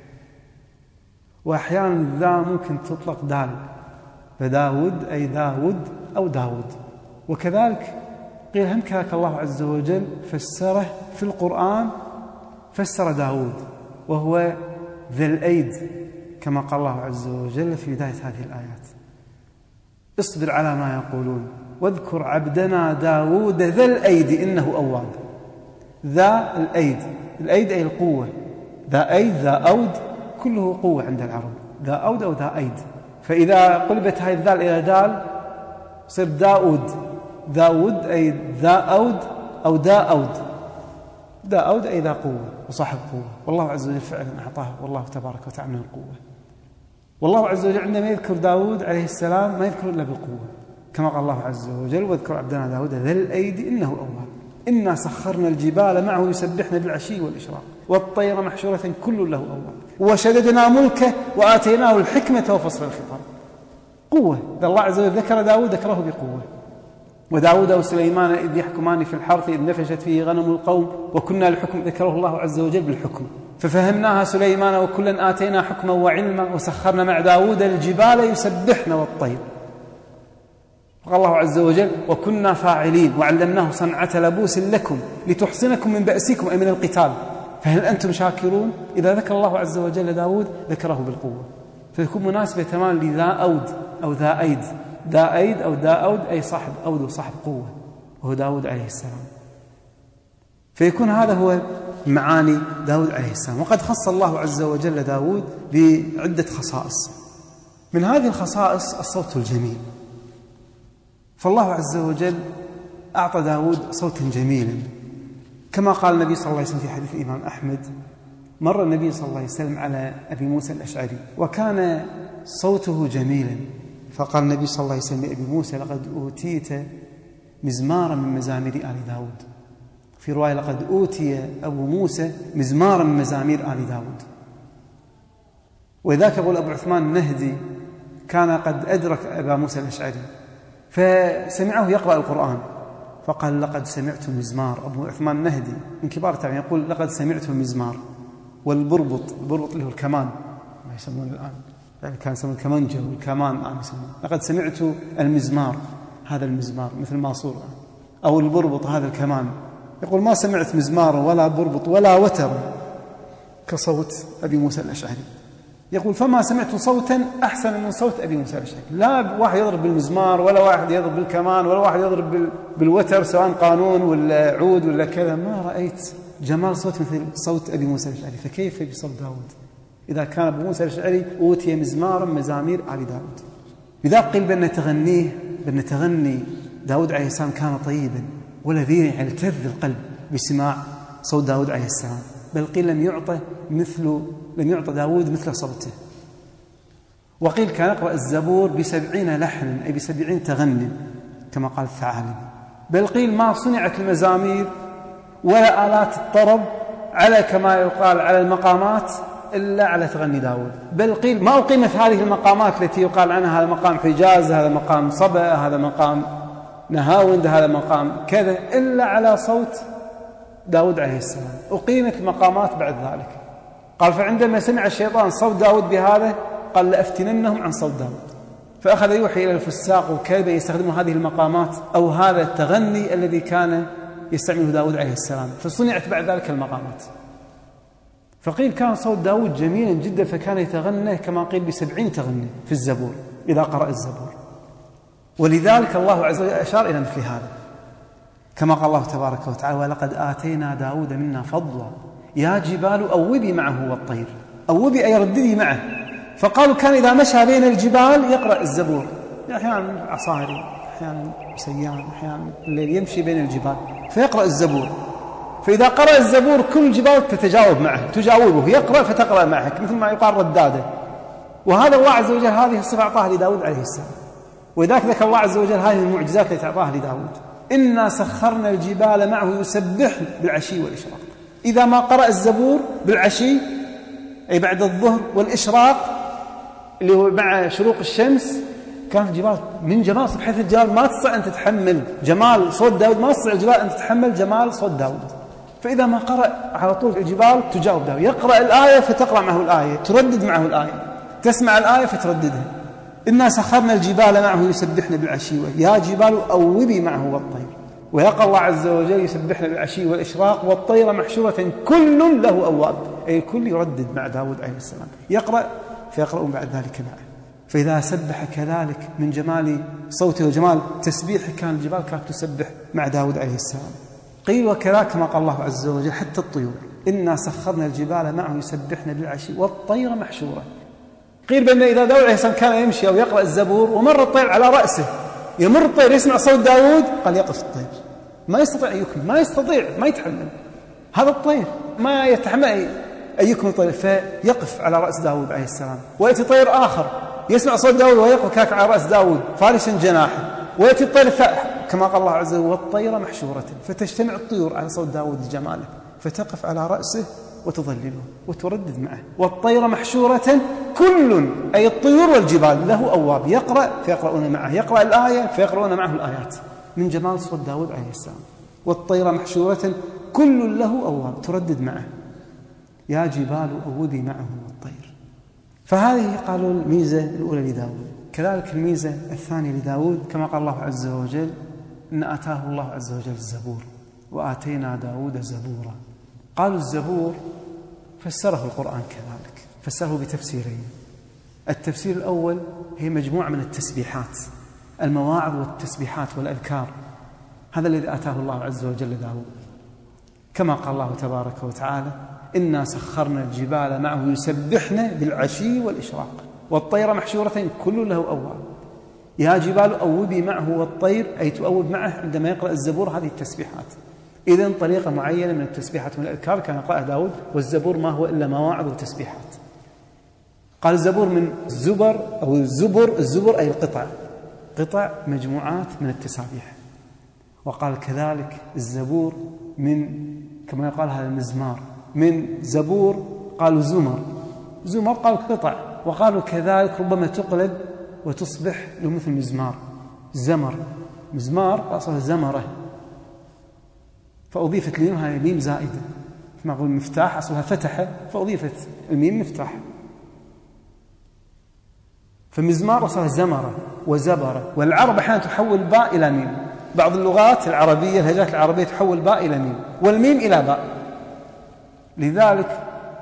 وأحيانا ذا ممكن تطلق دال، فداود أي ذا ود أو داود. وكذلك قيل هم كذلك الله عز وجل فسره في القرآن، فسر داود وهو ذا الأيد كما قال الله عز وجل في بداية هذه الآيات: اصبر على ما يقولون واذكر عبدنا داود ذا الأيد إنه أواب. ذا الأيد أي القوة، ذا أيد ذا أود كله قوة عند العرب، ذا أود أو ذا أيد. فإذا قلبت هذه الذال إلى دال صير داود أي ذا أود أو ذا أود أي ذا قوة وصاحب قوة، والله عز وجل فعلا أعطاه والله تبارك وتعالى من القوة. والله عز وجل عندما يذكر داود عليه السلام ما يذكر إلا بالقوة، كما قال الله عز وجل: واذكر عبدنا داود ذا الأيد إنه أواب إنا سخرنا الجبال معه يسبحن بالعشي والإشراق والطير محشورة كل له أواب وشددنا ملكه وآتيناه الحكمة وفصل الخطاب. قوة. إذا الله عز وجل ذكر داود ذكره بقوة. وداود وسليمان إذ يحكمان في الحرث إذ نفشت فيه غنم القوم وكنا للحكم، ذكره الله عز وجل بالحكم، ففهمناها سليمان وكلا آتينا حكما وعلما وسخرنا مع داود الجبال يسبحن والطير. قال الله عز وجل: وكنا فاعلين وعلمناه صنعة لبوس لكم لتحصنكم من بأسكم أي من القتال، فهل أنتم شاكرون؟ إذا ذكر الله عز وجل داود ذكره بالقوة، فيكون مناسبة تماما لذا أود أو ذا أيد. ذا أيد أو ذا أود أي صاحب أود وصاحب قوة، وهو داود عليه السلام. فيكون هذا هو معاني داود عليه السلام. وقد خص الله عز وجل داود بعدة خصائص، من هذه الخصائص الصوت الجميل. فالله عز وجل أعطى داود صوتا جميلا، كما قال النبي صلى الله عليه وسلم في حديث الإمام أحمد: مر النبي صلى الله عليه وسلم على أبي موسى الأشعري وكان صوته جميلا، فقال النبي صلى الله عليه وسلم لأبي موسى: لقد أوتيت مزمارا من مزامير آل داود. في رواية: لقد أوتي أبو موسى مزمارا من مزامير آل داود. وذاك يقول أبو عثمان النهدي كان قد أدرك أبا موسى الأشعري فسمعه يقرأ القرآن فقال: لقد سمعت المزمار. أبو عثمان النهدي من كبار التابعين يقول: لقد سمعت المزمار. والبربط اللي هو الكمان ما يسمونه الآن، يعني كان يسمون الكمانجة والكمان الآن يسمون. لقد سمعت المزمار، هذا المزمار مثل ماسور، أو البربط هذا الكمان. يقول: ما سمعت مزمار ولا بربط ولا وتر كصوت أبي موسى الأشعري. يقول: فما سمعت صوتا أحسن من صوت أبي موسى الأشعري. لا واحد يضرب بالمزمار ولا واحد يضرب بالكمان ولا واحد يضرب بالوتر سواء قانون ولا عود ولا كذا، ما رأيت جمال صوت مثل صوت أبي موسى الأشعري، فكيف بصوت داود إذا كان أبو موسى الأشعري أوتي مزمارا مزامير آل داود. لذلك قيل بأن تغني داود عليه السلام كان طيبا ولذيذا يلتذ القلب بسماع صوت داود عليه السلام، بل قيل لم يعطى داود مثل صوته. وقيل كان يقرأ الزبور ب70 لحنا أي ب70 كما قال الثعالبي، بل قيل ما صنعت المزامير ولا آلات الطرب على كما يقال على المقامات إلا على تغني داود. بل قيل ما أقيمت هذه المقامات التي يقال عنها هذا مقام حجاز، هذا مقام صبا، هذا مقام نهاوند، هذا مقام كذا، إلا على صوت داود عليه السلام. أقيمت المقامات بعد ذلك. قال فعندما سمع الشيطان صوت داود بهذا قال لأفتننهم عن صوت داود، فأخذ يوحي إلى الفساق وكيف يستخدموا هذه المقامات أو هذا التغني الذي كان يستعمله داود عليه السلام، فصنعت بعد ذلك المقامات. فقيل كان صوت داود جميلا جدا، فكان يتغنى كما قيل ب70 تغني في الزبور إذا قرأ الزبور. ولذلك الله عز وجل أشار إلى مثل هذا، كما قال الله تبارك وتعالى ولقد آتينا داود منا فضلا يا جبال أوبي معه والطير. أوبي أي رددي معه. فقالوا كان إذا مشى بين الجبال يقرأ الزبور، أحيانا عصاري، أحيانا سيان، أحيانا الليل يمشي بين الجبال فيقرأ الزبور. فإذا قرأ الزبور كل الجبال تتجاوب معه، تجاوبه، يقرأ فتقرأ معك، مثل ما يقال ردادة. وهذا الله عز وجل هذه الصفة أعطاها لداود عليه السلام. وذاك ذكر الله عز وجل هذه المعجزات التي أعطاها لداود. إنا سخرنا الجبال معه يسبحن بالعشي والإشراق. إذا ما قرأ الزبور بالعشي أي بعد الظهر والإشراق اللي هو مع شروق الشمس، كانت الجبال من جمال بحيث الجبال ما تستطيع أن تتحمل جمال صوت داود، ما تستطيع الجبال أن تتحمل جمال صوت داود. فإذا ما قرأ على طول الجبال تجاوب داود، يقرأ الآية فتقرأ معه الآية، تردد معه الآية، تسمع الآية فترددها. إنا سخرنا الجبال معه يسبحن بالعشي يا جبال أوبي معه والطير. ويقال الله عز وجل يسبحن بالعشي والإشراق والطير محشورة كل له أواب، أي الكل يردد مع داود عليه السلام، يقرأ فيقرؤون بعد ذلك معه. فإذا سبح كذلك من جمال صوته وجمال تسبيحه كان الجبال كانت تسبح مع داود عليه السلام. قيل وكذلك كما قال الله عز وجل حتى الطيور إنا سخرنا الجبال معه يسبحن بالعشي والطير محشورة. قيل بأن إذا داود عليه السلام كان يمشي أو يقرأ الزبور ومر الطير على رأسه، يمر الطير يسمع صوت داود قال يقف الطير، ما يستطيع أن يكمل، ما يستطيع، ما يتحمل هذا الطير، ما يتحمل أن يكمل الطير، فيقف على رأس داود عليه السلام. ويأتي طير آخر يسمع صوت داود ويقف كاك على رأس داود فارشا جناحه. ويأتي الطير كما قال الله عز وجل والطير محشورة، فتجتمع الطيور على صوت داود جماله فتقف على رأسه وتظلله وتردد معه. والطير محشورة كل أي الطيور والجبال له أواب، يقرأ فيقرؤون معه، يقرأ الآية فيقرؤون معه الآيات من جمال صوت داود عليه السلام. والطير محشورة كل له أواب تردد معه يا جبال أوبي معه والطير. فهذه قالوا الميزة الأولى لداود. كذلك الميزة الثانية لداود كما قال الله عز وجل إن آتاه الله عز وجل الزبور وآتينا داود زبورا. قالوا الزبور فسره القرآن كذلك، فسره بتفسيرين. التفسير الأول هي مجموعة من التسبيحات، المواعظ والتسبيحات والأذكار، هذا الذي آتاه الله عز وجل داود، كما قال الله تبارك وتعالى إنا سخرنا الجبال معه يسبحن بالعشي والإشراق والطير محشورة كل له أواب يا جبال أوبي معه والطير، أي تؤوب معه عندما يقرأ الزبور هذه التسبيحات. إذن طريقة معينة من التسبيحات من الأذكار كان يقرأها داود. والزبور ما هو إلا مواعظ وتسبيحات. قال الزبور من الزبر أو الزبر أي القطع، قطع مجموعات من التسابيح. وقال كذلك الزبور من كما يقال هذا المزمار، من زبور قالوا زمر قالوا قطع. وقالوا كذلك ربما تقلب وتصبح له مثل مزمار، مزمار أصلها زمرة فأضيفت لها ميم زائدة، كما أقول مفتاح أصلها فتحة فأضيفت الميم مفتاح، فمزمار أصلها زمرة وزبرة. والعرب أحيانا تحول باء إلى ميم، بعض اللغات العربية الهجات العربية تحول باء إلى ميم والميم إلى باء. لذلك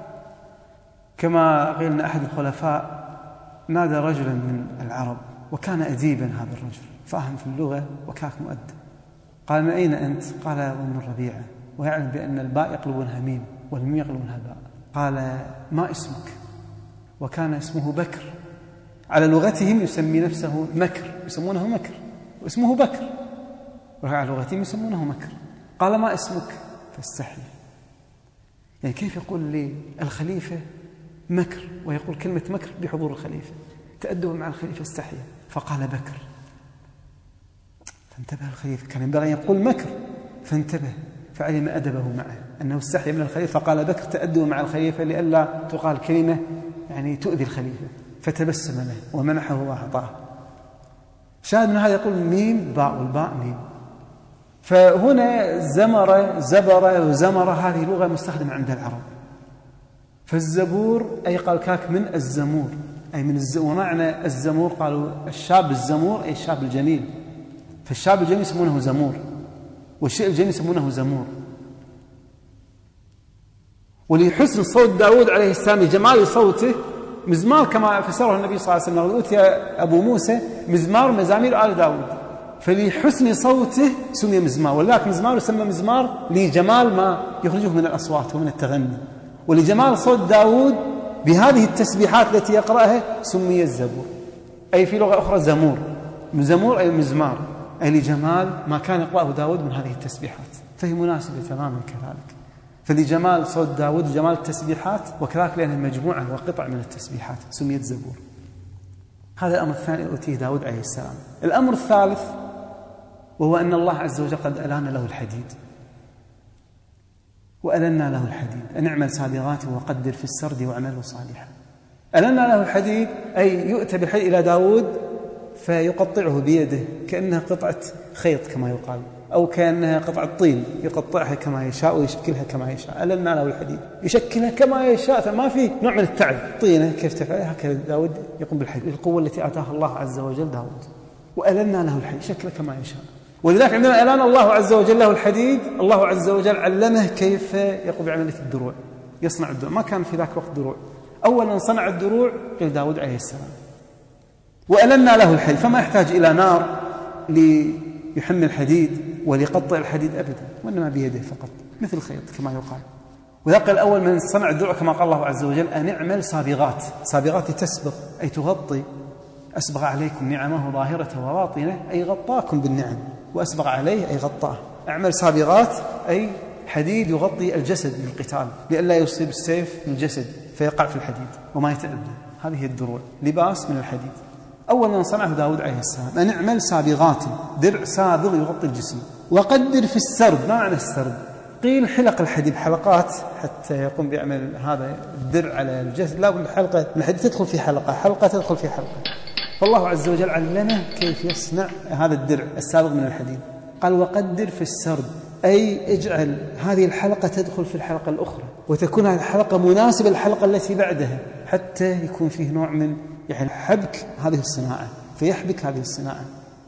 كما قيل أن أحد الخلفاء نادى رجلا من العرب وكان أديبا، هذا الرجل فاهم في اللغة وكاك مؤدب. قال من أين أنت؟ قال من الربيعة، ويعلم بأن الباء يقلبونها ميم والميم يقلبونها باء. قال ما اسمك؟ وكان اسمه بكر، على لغتهم يسمي نفسه مكر، يسمونه مكر واسمه بكر، وعلى لغتهم يسمونه مكر. قال ما اسمك؟ فاستحي، يعني كيف يقول لي الخليفة مكر ويقول كلمة مكر بحضور الخليفة؟ تأدب مع الخليفة استحي، فقال بكر. فانتبه الخليفة، كان ينبغي أن يقول مكر فانتبه، فعلم أدبه معه أنه استحي من الخليفة، فقال بكر تأدوا مع الخليفة لئلا تقال كلمة يعني تؤذي الخليفة، فتبسم له ومنحه وأعطاه. شاهد من هذا يقول ميم باء، والباء ميم. فهنا زمرة زبرة وزمرة هذه لغة مستخدمة عند العرب. فالزبور أي قال كاك من الزمور، أي من ومعنى الزمور قالوا الشاب الزمور أي الشاب الجميل، فالشاب الجميل يسمونه زمور، والشيء الجميل يسمونه زمور. ولحسن صوت داود عليه السلام لجمال صوته مزمار كما فسره النبي صلى الله عليه وسلم، أوتي أبو موسى مزمار مزامير آل داود، فلحسن صوته سمي مزمار، ولكن مزمار يسمى مزمار لجمال ما يخرجه من الأصوات ومن التغني، ولجمال صوت داود بهذه التسبيحات التي يقرأها سمي الزبور، أي في لغة أخرى زمور، زمور أي مزمار، أي لجمال ما كان يقرأه داود من هذه التسبيحات، فهي مناسبة تماما كذلك. فلجمال صوت داود وجمال التسبيحات، وكذلك لأنها مجموعة وقطع من التسبيحات سميت زبور. هذا الأمر الثاني أوتيه داود عليه السلام. الأمر الثالث وهو أن الله عز وجل قد ألان له الحديد، وألنا له الحديد أن اعمل سابغات وقدر في السرد واعمله صالحا. ألنا له الحديد أي يؤتى بالحديد إلى داود فيقطعه بيده كأنها قطعة خيط كما يقال، أو كأنها قطعة طين يقطعها كما يشاء ويشكلها كما يشاء. ألنا له الحديد يشكلها كما يشاء، فما في نوع من التعب، طينة كيف تفعلها هكذا داود يقوم بالحديد، القوة التي آتاها الله عز وجل داود. وألنا له الحديد شكله كما يشاء. ولذلك عندما ألان الله عز وجل له الحديد، الله عز وجل علمه كيف يقوم بعملية الدروع، يصنع الدروع. ما كان في ذاك الوقت دروع، أولا صنع الدروع قال داود عليه السلام. وألنا له الحديد، فما يحتاج إلى نار ليحمل الحديد وليقطع الحديد أبدا، وإنما بيده فقط مثل الخيط كما يقال. وذاك الأول من صنع الدروع كما قال الله عز وجل أن اعمل سابغات، سابغات تسبغ أي تغطي، أسبغ عليكم نعمه ظاهرة وباطنة أي غطاكم بالنعم، وأسبغ عليه أي غطاه. أعمل سابغات أي حديد يغطي الجسد للقتال لئلا يصيب السيف الجسد فيقع في الحديد وما يتأذى. هذه الدروع لباس من الحديد. أول من صنعه داود عليه السلام أن اعمل سابغات، درع سابغ يغطي الجسم. وقدر في السرد، ما معنى السرد؟ قيل حلق الحديد، حلقات حتى يقوم بيعمل هذا الدرع على الجسد، لا بد حلقة الحديد تدخل في حلقة، حلقة تدخل في حلقة. فالله عز وجل علمه كيف يصنع هذا الدرع السابغ من الحديد. قال وقدر في السرد أي اجعل هذه الحلقة تدخل في الحلقة الأخرى، وتكون هذه الحلقة مناسبة للحلقة التي بعدها، حتى يكون فيه نوع من يعني حبك هذه الصناعة، فيحبك هذه الصناعة.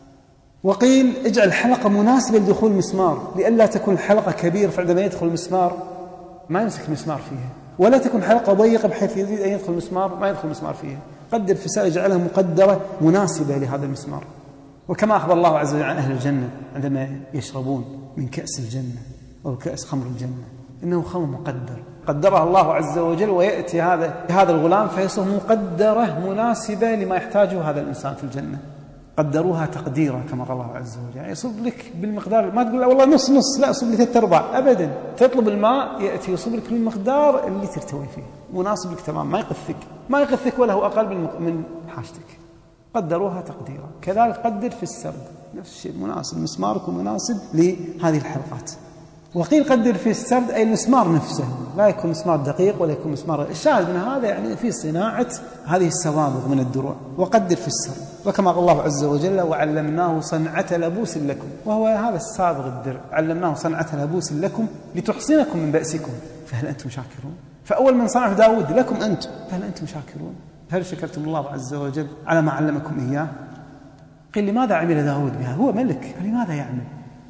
وقيل اجعل حلقة مناسبة لدخول المسمار، لئلا تكون حلقة كبيرة فعندما يدخل المسمار ما يمسك المسمار فيها، ولا تكون حلقة ضيقة بحيث يريد أن يدخل المسمار ما يدخل المسمار فيها. قدر في السرد اجعلها مقدرة مناسبة لهذا المسمار. وكما أخبر الله عز وجل عن أهل الجنة عندما يشربون من كأس الجنة أو كأس خمر الجنة إنه خمر مقدر قدرها الله عز وجل، ويأتي هذا الغلام فيصير مقدرة مناسبة لما يحتاجه هذا الإنسان في الجنة. قدروها تقديرا كما قال الله عز وجل، يعني يصب لك بالمقدار، ما تقول لا والله نص نص، لا يصب لك 3/4 أبدا. تطلب الماء يأتي يصب لك بالمقدار اللي ترتوي فيه، مناسب لك تمام، ما يقثك ولا هو أقل من حاجتك. قدروها تقديرا. كذلك قدر في السرد نفس الشيء، مناسب مسمارك ومناسب لهذه الحلقات. وقيل قدر في السرد أي المسمار نفسه، لا يكون مسمار دقيق ولا يكون مسمار. الشاهد من هذا يعني في صناعة هذه السوابغ من الدروع. وقدر في السرد، وكما قال الله عز وجل وعلمناه صنعة لبوس لكم، وهو هذا السابغ الدرع، علمناه صنعة لبوس لكم لتحصنكم من بأسكم فهل أنتم شاكرون. فأول من صنعه داود لكم أنتم، فهل أنتم شاكرون؟ هل شكرتم الله عز وجل على ما علمكم إياه؟ قيل لماذا عمل داود بها؟ هو ملك، فلماذا يعمل؟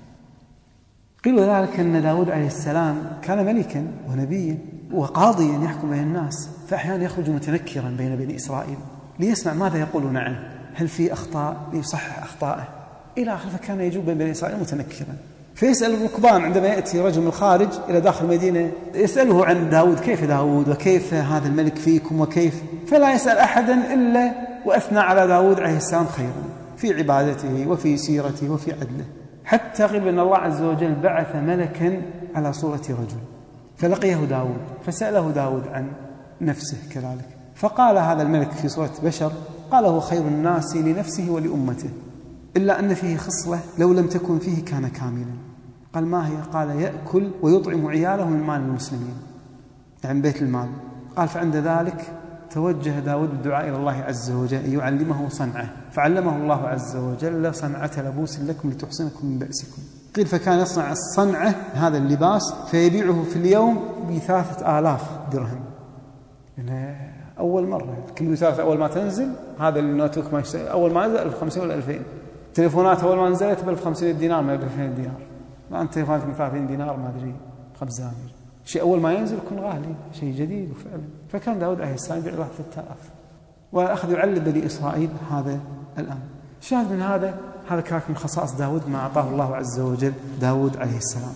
قيل ذلك أن داود عليه السلام كان ملكا ونبيا وقاضيا يحكم بين الناس، فأحيانا يخرج متنكرا بين بني إسرائيل ليسمع ماذا يقولون عنه، هل في أخطاء ليصحح أخطائه إلى آخره. فكان يجوب بين بني إسرائيل متنكرا، فيسأل الركبان عندما يأتي رجل من الخارج إلى داخل المدينة يسأله عن داود، كيف داود وكيف هذا الملك فيكم وكيف، فلا يسأل أحدا إلا وأثنى على داود عليه السلام خيرا في عبادته وفي سيرته وفي عدله. حتى قيل أن الله عز وجل بعث ملكا على صورة رجل فلقيه داود فسأله داود عن نفسه كذلك، فقال هذا الملك في صورة بشر، قال هو خير الناس لنفسه ولأمته، إلا أن فيه خصلة لو لم تكن فيه كان كاملا. قال ما هي؟ قال يأكل ويطعم عياله من مال المسلمين، يعني بيت المال. قال فعند ذلك توجه داود بالدعاء إلى الله عز وجل أن يعلمه صنعه، فعلمه الله عز وجل صنعة لبوس لكم لتحصنكم من بأسكم. قيل فكان يصنع الصنعة هذا اللباس فيبيعه في اليوم ب3,000 درهم. يعني أول مرة الكمبيوترات أول ما تنزل، هذا النوتبوك ما أول ما نزل 1500 ولا 2000. تليفونات أول ما نزلت ب1500 دينار ما ب 2000 دينار. الآن تليفونات ب 30 دينار ما أدري 5 دنانير. شيء أول ما ينزل يكون غالي، شيء جديد وفعلا. فكان داود عليه السلام يبيع 3,000 وأخذ يعلم بني إسرائيل هذا الأمر. شاهد من هذا كان من خصائص داود ما أعطاه الله عز وجل داود عليه السلام.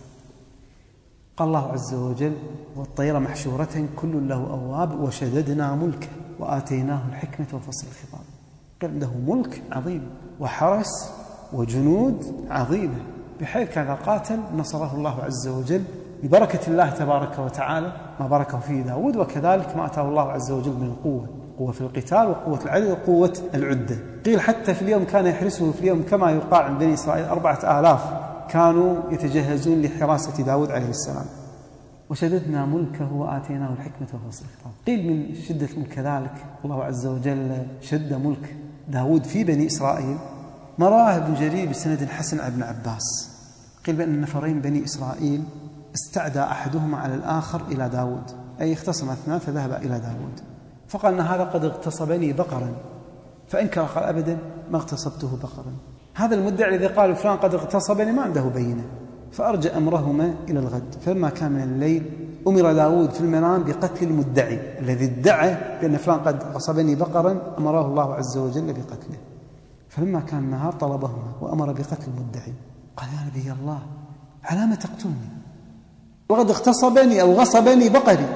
قال الله عز وجل والطير محشورة كل له أواب وشددنا ملكه وآتيناه الحكمة وفصل الخطاب. قال عنده ملك عظيم وحرس وجنود عظيمة، بحيث كان قاتل نصره الله عز وجل ببركة الله تبارك وتعالى ما باركه فيه داود، وكذلك ما أتاه الله عز وجل من القوة، قوة في القتال وقوة العدد وقوة العدة. قيل حتى في اليوم كان يحرسه في اليوم كما يقال عند بني إسرائيل 4,000 كانوا يتجهزون لحراسة داود عليه السلام. وشددنا ملكه وآتيناه الحكمة وفصل الخطاب. قيل من شدة الملك كذلك الله عز وجل شد ملك داود في بني إسرائيل. ما رواه ابن جرير بسند حسن عن ابن عباس، قيل بأن نفرين بني إسرائيل استعدى أحدهما على الآخر إلى داود، أي اختصم اثنان فذهب إلى داود، فقال أن هذا قد اغتصبني بقرا، فإنكر قال أبدا ما اغتصبته بقرا. هذا المدعي الذي قال فلان قد اغتصبني ما عنده بينة، فأرجع أمرهما إلى الغد. فلما كان من الليل أمر داود في المنام بقتل المدعي الذي ادعى بأن فلان قد غصبني بقرا، أمره الله عز وجل بقتله. فلما كان النهار طلبهما وأمر بقتل المدعي. قال يا نبي الله على ما تقتلني وقد اغتصبني أو غصبني بقري؟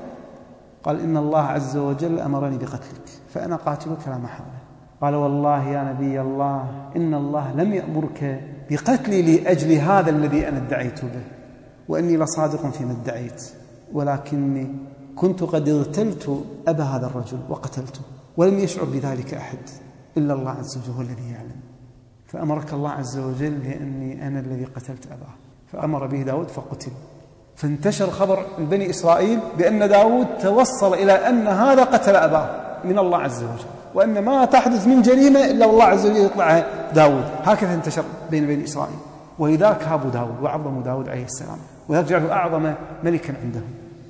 قال إن الله عز وجل أمرني بقتلك فأنا قاتلك لا محالة. قال والله يا نبي الله إن الله لم يأمرك بقتلي لأجل هذا الذي أنا ادعيت به، وإني لصادق فيما ادعيت، ولكني كنت قد اغتلت أبا هذا الرجل وقتلته، ولم يشعر بذلك أحد إلا الله عز وجل هو الذي يعلم، فأمرك الله عز وجل لأني أنا الذي قتلت أباه. فأمر به داود فقتل. فانتشر خبر بني إسرائيل بأن داود توصل إلى أن هذا قتل أباه من الله عز وجل، وأن ما تحدث من جريمة إلا والله عز وجل يطلع داود. هكذا انتشر بين بني إسرائيل، ولذلك هابوا داود وعظموا داود عليه السلام، وذلك جعله أعظم ملكا عندهم.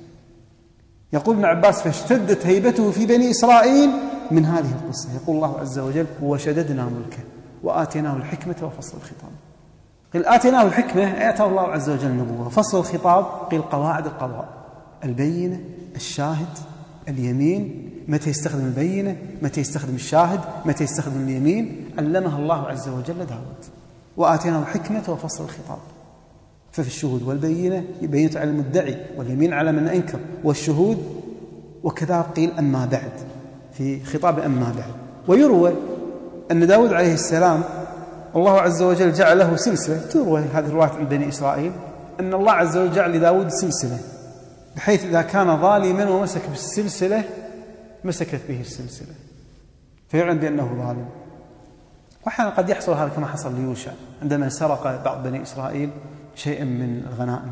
يقول ابن عباس فاشتدت هيبته في بني إسرائيل من هذه القصة. يقول الله عز وجل وشددنا ملكه وآتيناه الحكمة وفصل الخطاب. قيل آتيناه الحكمة آتاه الله عز وجل النبوة. فصل الخطاب قيل قواعد القضاء، البينة، الشاهد، اليمين، متى يستخدم البينة، متى يستخدم الشاهد، متى يستخدم اليمين، علمها الله عز وجل داود. وآتيناه الحكمة وفصل الخطاب. ففي الشهود والبينة يبين على المدعي، واليمين على من أنكر، والشهود. وكذا قيل أما بعد في خطاب أما بعد. ويروى أن داود عليه السلام الله عز وجل جعل له سلسلة، تروى هذه الرواية عند بني إسرائيل أن الله عز وجل جعل لداود سلسلة، بحيث إذا كان ظالما ومسك بالسلسلة مسكت به السلسلة فيعلم بأنه ظالم. وأحيانا قد يحصل هذا كما حصل ليوشع عندما سرق بعض بني إسرائيل شيئا من الغنائم.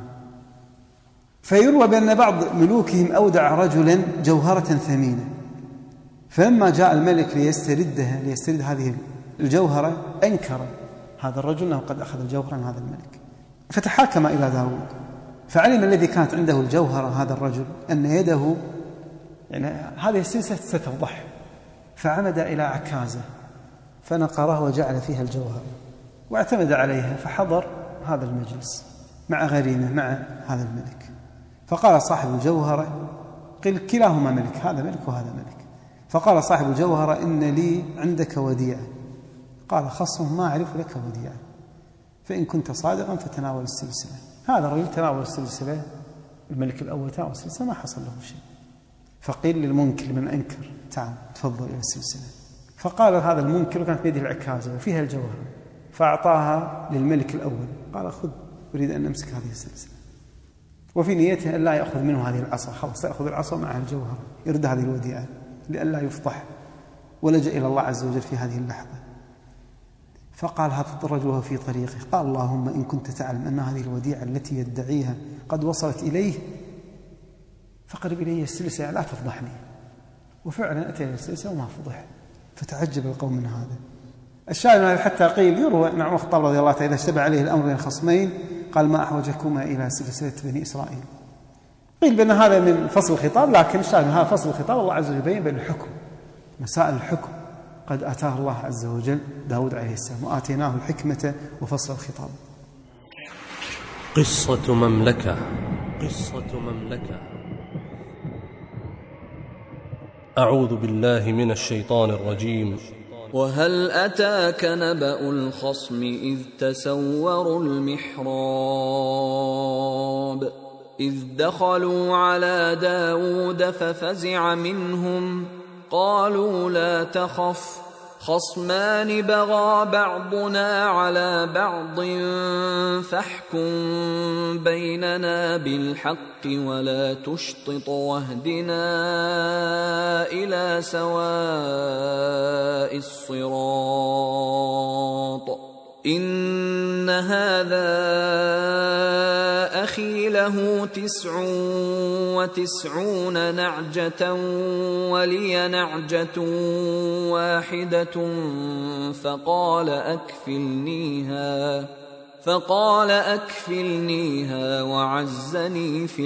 فيروى بأن بعض ملوكهم أودع رجلا جوهرة ثمينة، فلما جاء الملك ليسترد هذه الجوهرة أنكر هذا الرجل أنه قد أخذ الجوهرة من هذا الملك، فتحاكم إلى داود. فعلم الذي كانت عنده الجوهرة هذا الرجل أن يده يعني هذه السلسلة ستفضح، فعمد إلى عكازة فنقره وجعل فيها الجوهرة واعتمد عليها، فحضر هذا المجلس مع غريمه مع هذا الملك. فقال صاحب الجوهرة، قيل كلاهما ملك، هذا ملك وهذا ملك، فقال صاحب الجوهرة إن لي عندك وديعة. قال خصم ما أعرف لك وديعة، فإن كنت صادقا فتناول السلسلة. هذا الرجل تناول السلسلة، الملك الأول تناول السلسلة ما حصل له شيء. فقيل للمنكر لمن أنكر تعال تفضل إلى السلسلة. فقال هذا المنكر كانت بيده العكازة وفيها الجوهرة، فأعطاها للملك الأول، قال خذ أريد أن أمسك هذه السلسلة، وفي نيته أن لا يأخذ منه هذه العصا، خلاص يأخذ العصا معها الجوهرة يرد هذه الوديعة لئلا يفضح، ولجأ إلى الله عز وجل في هذه اللحظة. فقال هذا الرجل وهو في طريقه، قال اللهم إن كنت تعلم أن هذه الوديعة التي يدعيها قد وصلت إليه فقرب إلي السلسلة لا تفضحني. وفعلا أتى إلى السلسلة وما فضح، فتعجب القوم من هذا. الشاهد حتى قيل يروى أن عمر الخطاب رضي الله عنه إذا اشتبه عليه الأمر بين خصمين قال ما أحوجكما إلى سلسلة بني إسرائيل. قيل بأن هذا من فصل الخطاب، لكن الشاهد من هذا فصل الخطاب الله عز وجل يبين بين الحكم، مسائل الحكم قد أتاه الله عز وجل داود عليه السلام وآتيناه الحكمة وفصل الخطاب. قصة مملكة. أعوذ بالله من الشيطان الرجيم. وهل أتاك نبأ الخصم إذ تسوروا المحراب إذ دخلوا على داود ففزع منهم قالوا لا تخف خصمان بغى بعضنا على بعض فاحكم بيننا بالحق ولا تشطط واهدنا إلى سواء الصراط إن هذا أخي له 99 نعجة ولي نعجة واحدة فقال أكفلنيها وعزني في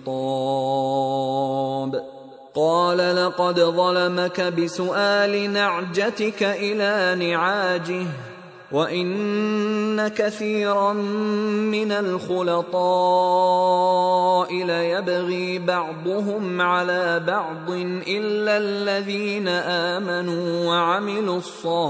الخطاب. قال لقد ظلمك بسؤال نعجتك إلى نعاجه وإن كثيرا من الخلطاء ليبغي بعضهم على بعض إلا الذين آمنوا وعملوا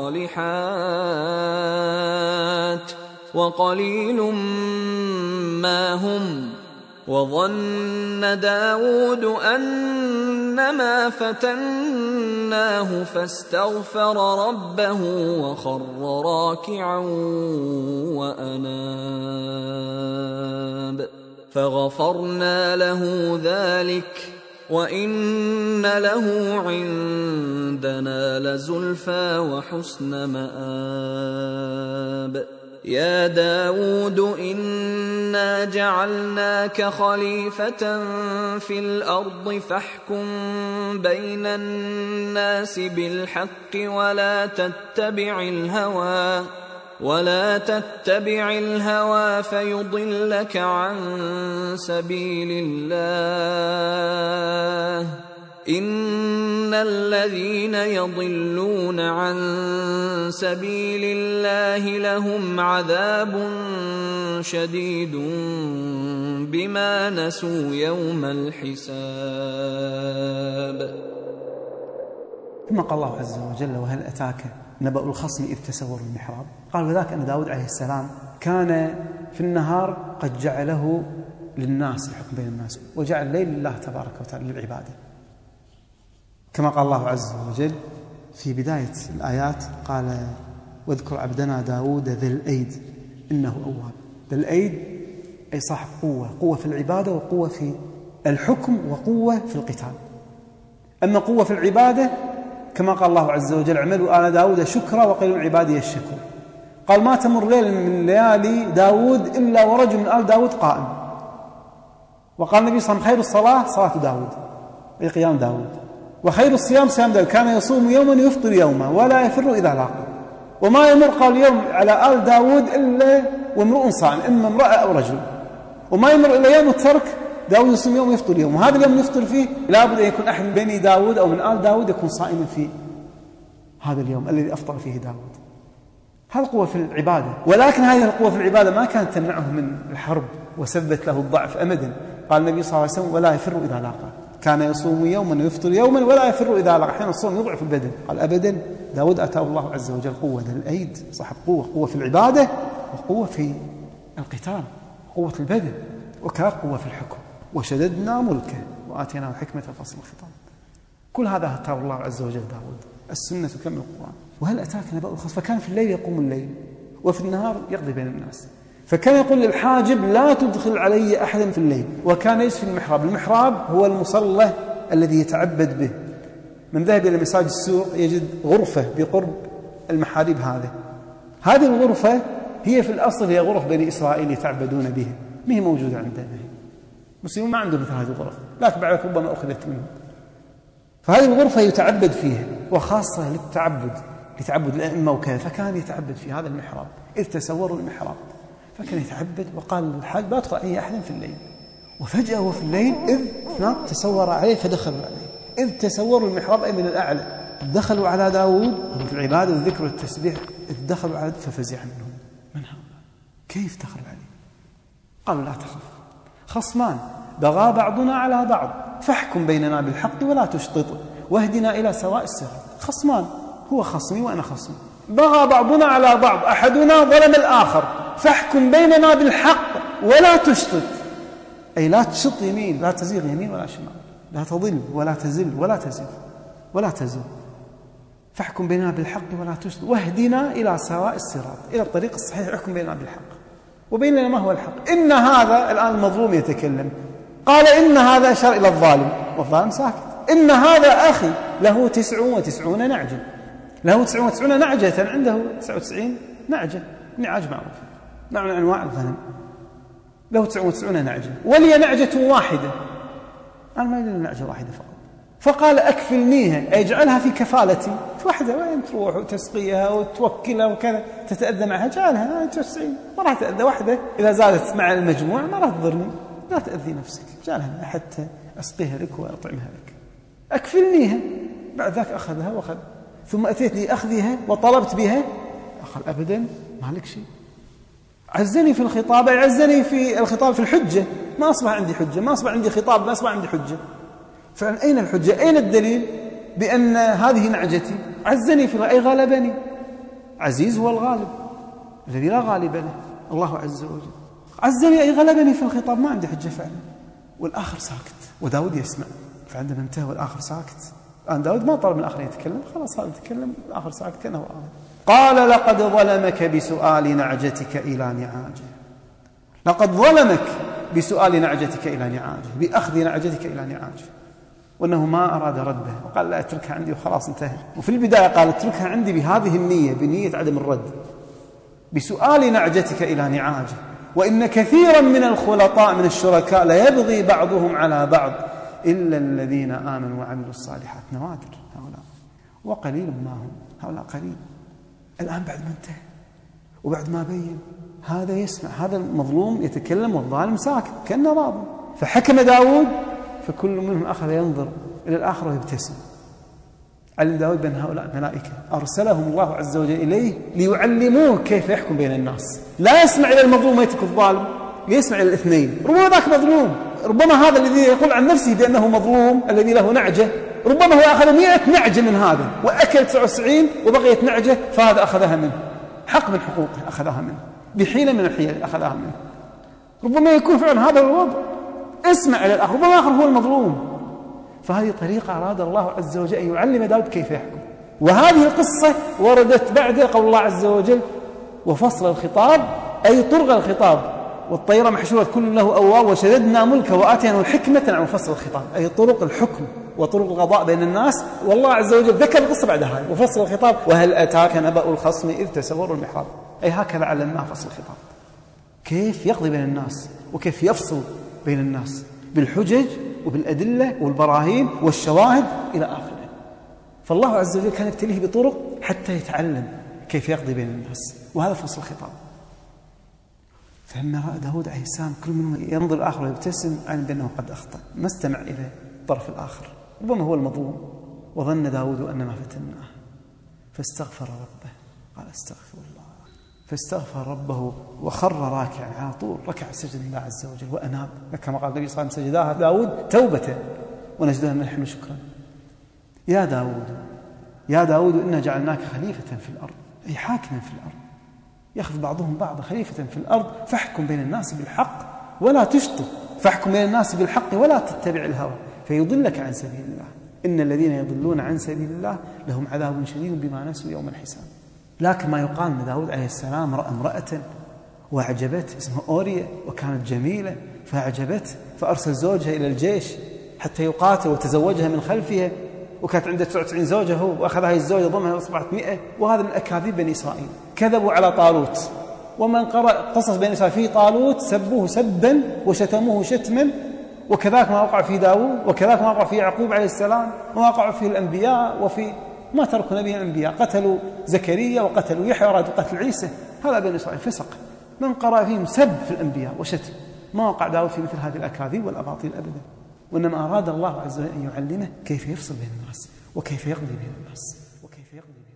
الصالحات وقليل ما هم. وظن داود أنما فتناه فاستغفر ربه وخر راكعا وأناب فغفرنا له ذلك وإن له عندنا لزلفى وحسن مآب. يا داود إنا جعلناك خليفة في الأرض فاحكم بين الناس بالحق ولا تتبع الهوى فيضلك عن سبيل الله إن الذين يضلون عن سبيل الله لهم عذاب شديد بما نسوا يوم الحساب. ثم قال الله عز وجل وهل أتاك نبأ الخصم إذ تسوروا المحراب. قال وذاك أن داود عليه السلام كان في النهار قد جعله للناس الحكم بين الناس وجعل الليل لله تبارك وتعالى للعبادة، كما قال الله عز وجل في بداية الآيات قال واذكر عبدنا داود ذي الأيد إنه أواب. ذي الأيد أي صاحب قوة في العبادة وقوة في الحكم وقوة في القتال. أما قوة في العبادة كما قال الله عز وجل اعملوا آل داود شكرا وقليل عبادي الشكور. قال ما تمر ليل من ليالي داود إلا ورجل من آل داود قائم. وقال النبي صلى الله عليه وسلم خير الصلاة صلاة داود أي قيام داود، وخير الصيام صيام داود كان يصوم يوما ويفطر يوما ولا يفر إذا لاقى. وما يمر قال يوم على آل داود إلا وامرؤ صائم إما امرأة أو رجل، وما يمر إلا يوم الترك داود يصوم يوم ويفطر يوم، وهذا اليوم يفطر فيه لابد أن يكون أحد من بني داود أو من آل داود يكون صائما في هذا اليوم الذي أفطر فيه داود. هذا قوة في العبادة، ولكن هذه القوة في العبادة ما كانت تمنعه من الحرب وسبت له الضعف أبدا. قال النبي صلى الله عليه وسلم ولا يفر إذا لاقى، كان يصوم يوما ويفطر يوما ولا يفر إذا لاقى. أحيانا الصوم يضعف البدن. قال أبدا داود أتاه الله عز وجل قوة الأيد، صاحب قوة في العبادة وقوة في القتال، قوة البدن وكذلك قوة في الحكم. وشددنا ملكه وآتيناه حكمة فصل الخطاب. كل هذا أتاه الله عز وجل داود. السنة كم القرآن. وهل أتاك نبأ الخصم. فكان في الليل يقوم الليل وفي النهار يقضي بين الناس. فكان يقول للحاجب لا تدخل علي أحدا في الليل، وكان يجلس في المحراب. المحراب هو المصلى الذي يتعبد به. من ذهب إلى مساجد السوق يجد غرفة بقرب المحاريب هذه هذه الغرفة هي في الأصل هي غرف بني إسرائيل يتعبدون بها، ما هي موجودة عندنا. المسلمون ما عندهم مثل هذه الغرف، لكن بعد ربما أخذت منهم. فهذه الغرفة يتعبد فيها، وخاصة لتعبد الأئمة وكذا، فكان يتعبد في هذا المحراب. إذ تسوروا المحراب فكان يتعبد، وقال للحاج لا يدخل أي أحد في الليل. وفجأة وفي الليل إذ تسور عليه فدخلوا عليه. إذ تسوروا المحراب أي من الأعلى، دخلوا على داود العبادة والذكر والتسبيح. إذ دخلوا على ففزع منهم، من هؤلاء؟ كيف دخلوا عليه؟ قالوا لا تخف، خصمان بغى بعضنا على بعض فاحكم بيننا بالحق ولا تشطط واهدنا إلى سواء الصراط. خصمان، هو خصمي وأنا خصمي، بغى بعضنا على بعض، أحدنا ظلم الآخر، فاحكم بيننا بالحق ولا تشطط، أي لا تشط يمين، لا تزيغ يمين ولا شمال، لا تضل ولا تزل ولا تزل، فاحكم بيننا بالحق ولا تشطط واهدنا إلى سواء الصراط، إلى الطريق الصحيح. احكم بيننا بالحق وبين لنا ما هو الحق. إن هذا، الآن المظلوم يتكلم، قال إن هذا أشار إلى الظالم والظالم ساكت. إن هذا أخي له 99 نعجة، له 99 نعجة، عنده 99 نعجة، نعاج معروفة، نوع من أنواع الغنم، له 99 نعجة ولي نعجة واحدة. أنا ما لي نعجة واحدة فقط. فقال أكفلنيها، أي اجعلها في كفالتي، واحدة وين تروح وتسقيها وتوكلها وكذا تتأذى معها، جعلها 99، ما راح تأذى واحدة إذا زادت مع المجموع، ما راح تضرني، لا تأذي نفسك، جعلها حتى أسقيها لك وأطعمها لك. أكفلنيها. بعد ذاك أخذها وأخذ، ثم أتيت لي أخذها وطلبت بها، قال أبدا ما لك شيء. عزني في الخطاب، عزني في الخطاب في الحجة، ما أصبح عندي حجة، ما أصبح عندي خطاب، ما أصبح عندي حجة. فعلا أين الحجة؟ أين الدليل بأن هذه نعجتي؟ عزني في، أي غلبني. عزيز هو الغالب الذي لا غالب له، الله عز وجل. عزني أي غلبني في الخطاب، ما عندي حجة فعلا. والآخر ساكت، وداود يسمع. فعندما انتهى والآخر ساكت، الآن داود ما طلب من الآخر يتكلم، خلاص هذا يتكلم، الآخر ساكت كأنه آمن. قال لقد ظلمك بسؤال نعجتك إلى نعاجه، لقد ظلمك بسؤال نعجتك إلى نعاجه، بأخذ نعجتك إلى نعاجه، وأنه ما أراد رده، وقال لا أتركها عندي وخلاص انتهى. وفي البداية قال اتركها عندي بهذه النية، بنية عدم الرد، بسؤال نعجتك إلى نعاجه. وإن كثيرا من الخلطاء من الشركاء ليبغي بعضهم على بعض إلا الذين آمنوا وعملوا الصالحات. نوادر هؤلاء وقليل ما هم، هؤلاء قليل. الآن بعد ما انتهى وبعد ما بين، هذا يسمع، هذا المظلوم يتكلم والظالم ساكت كأنه راضي. فحكم داود، فكل منهم أخذ ينظر إلى الآخر ويبتسم. علم داود بأن هؤلاء ملائكة أرسلهم الله عز وجل إليه ليعلموه كيف يحكم بين الناس. لا يسمع إلى المظلوم ويترك الظالم، يسمع إلى الاثنين. ربما ذاك مظلوم، ربما هذا الذي يقول عن نفسه بأنه مظلوم الذي له نعجة، ربما هو أخذ 100 نعجة من هذا وأكل 99 وبقيت نعجة، فهذا أخذها منه، حق من حقوقه أخذها منه، بحيلة من الحيل أخذها منه. ربما يكون فعلا هذا الوضع، اسمع إلى الآخر، ربما الآخر هو المظلوم. فهذه طريقة أراد الله عز وجل أن يعلم داود كيف يحكم. وهذه القصة وردت بعد قول الله عز وجل وفصل الخطاب، أي طرق الخطاب، والطيرة محشورة كل له أواب وشددنا ملكه وآتينا الحكمة عن فصل الخطاب، أي طرق الحكم وطرق القضاء بين الناس. والله عز وجل ذكر القصة بعد هذا وفصل الخطاب. وهل أتاك نبأ الخصم إذ تسوروا المحراب، أي هكذا علمناه فصل الخطاب، كيف يقضي بين الناس وكيف يفصل بين الناس بالحجج وبالأدلة والبراهين والشواهد إلى آخره. فالله عز وجل كان يبتليه بطرق حتى يتعلم كيف يقضي بين الناس، وهذا فصل الخطاب. فلما رأى داود عليه السلام كل منهم ينظر الآخر ويبتسم، علم بأنه قد أخطأ، ما استمع إلى الطرف الآخر، ربما هو المظلوم. وظن داود أنما فتناه فاستغفر ربه، قال استغفر الله، فاستغفر ربه وخر راكعا، على طول ركع سجد لله عز وجل وأناب، كما قال النبي صلى الله عليه وسلم سجداها داود توبة ونجدها نحن شكرا. يا داود إنا جعلناك خليفة في الأرض، أي حاكما في الأرض، يأخذ بعضهم بعض، خليفة في الأرض، فاحكم بين الناس بالحق ولا تشطط، فاحكم بين الناس بالحق ولا تتبع الهوى فيضلك عن سبيل الله، إن الذين يضلون عن سبيل الله لهم عذاب شديد بما نسوا يوم الحساب. لكن ما يقال أن داود عليه السلام رأى امرأة وأعجبت، اسمها أوريا، وكانت جميلة فأعجبت، فأرسل زوجها إلى الجيش حتى يقاتل وتزوجها من خلفها، وكانت عنده 99 زوجة هو، وأخذ هذه الزوجة ضمها وأصبحت 100. وهذا من أكاذيب بني إسرائيل، كذبوا على طالوت، ومن قرأ قصص بني إسرائيل في طالوت سبوه سبا وشتموه شتما، وكذلك ما وقع في داود، وكذلك ما وقع في يعقوب عليه السلام، وما وقع في الأنبياء، وفي ما تركوا نبي الأنبياء، قتلوا زكريا وقتلوا يحيى وأرادوا قتل عيسى. هذا بني إسرائيل فسق، من قرأ فيهم سب في الأنبياء وشتم. ما وقع داود في مثل هذه الأكاذيب والأباطيل أبدا، وإنما أراد الله عز وجل أن يعلمه كيف يفصل بين الناس، وكيف يقضي بين الناس، وكيف يقضي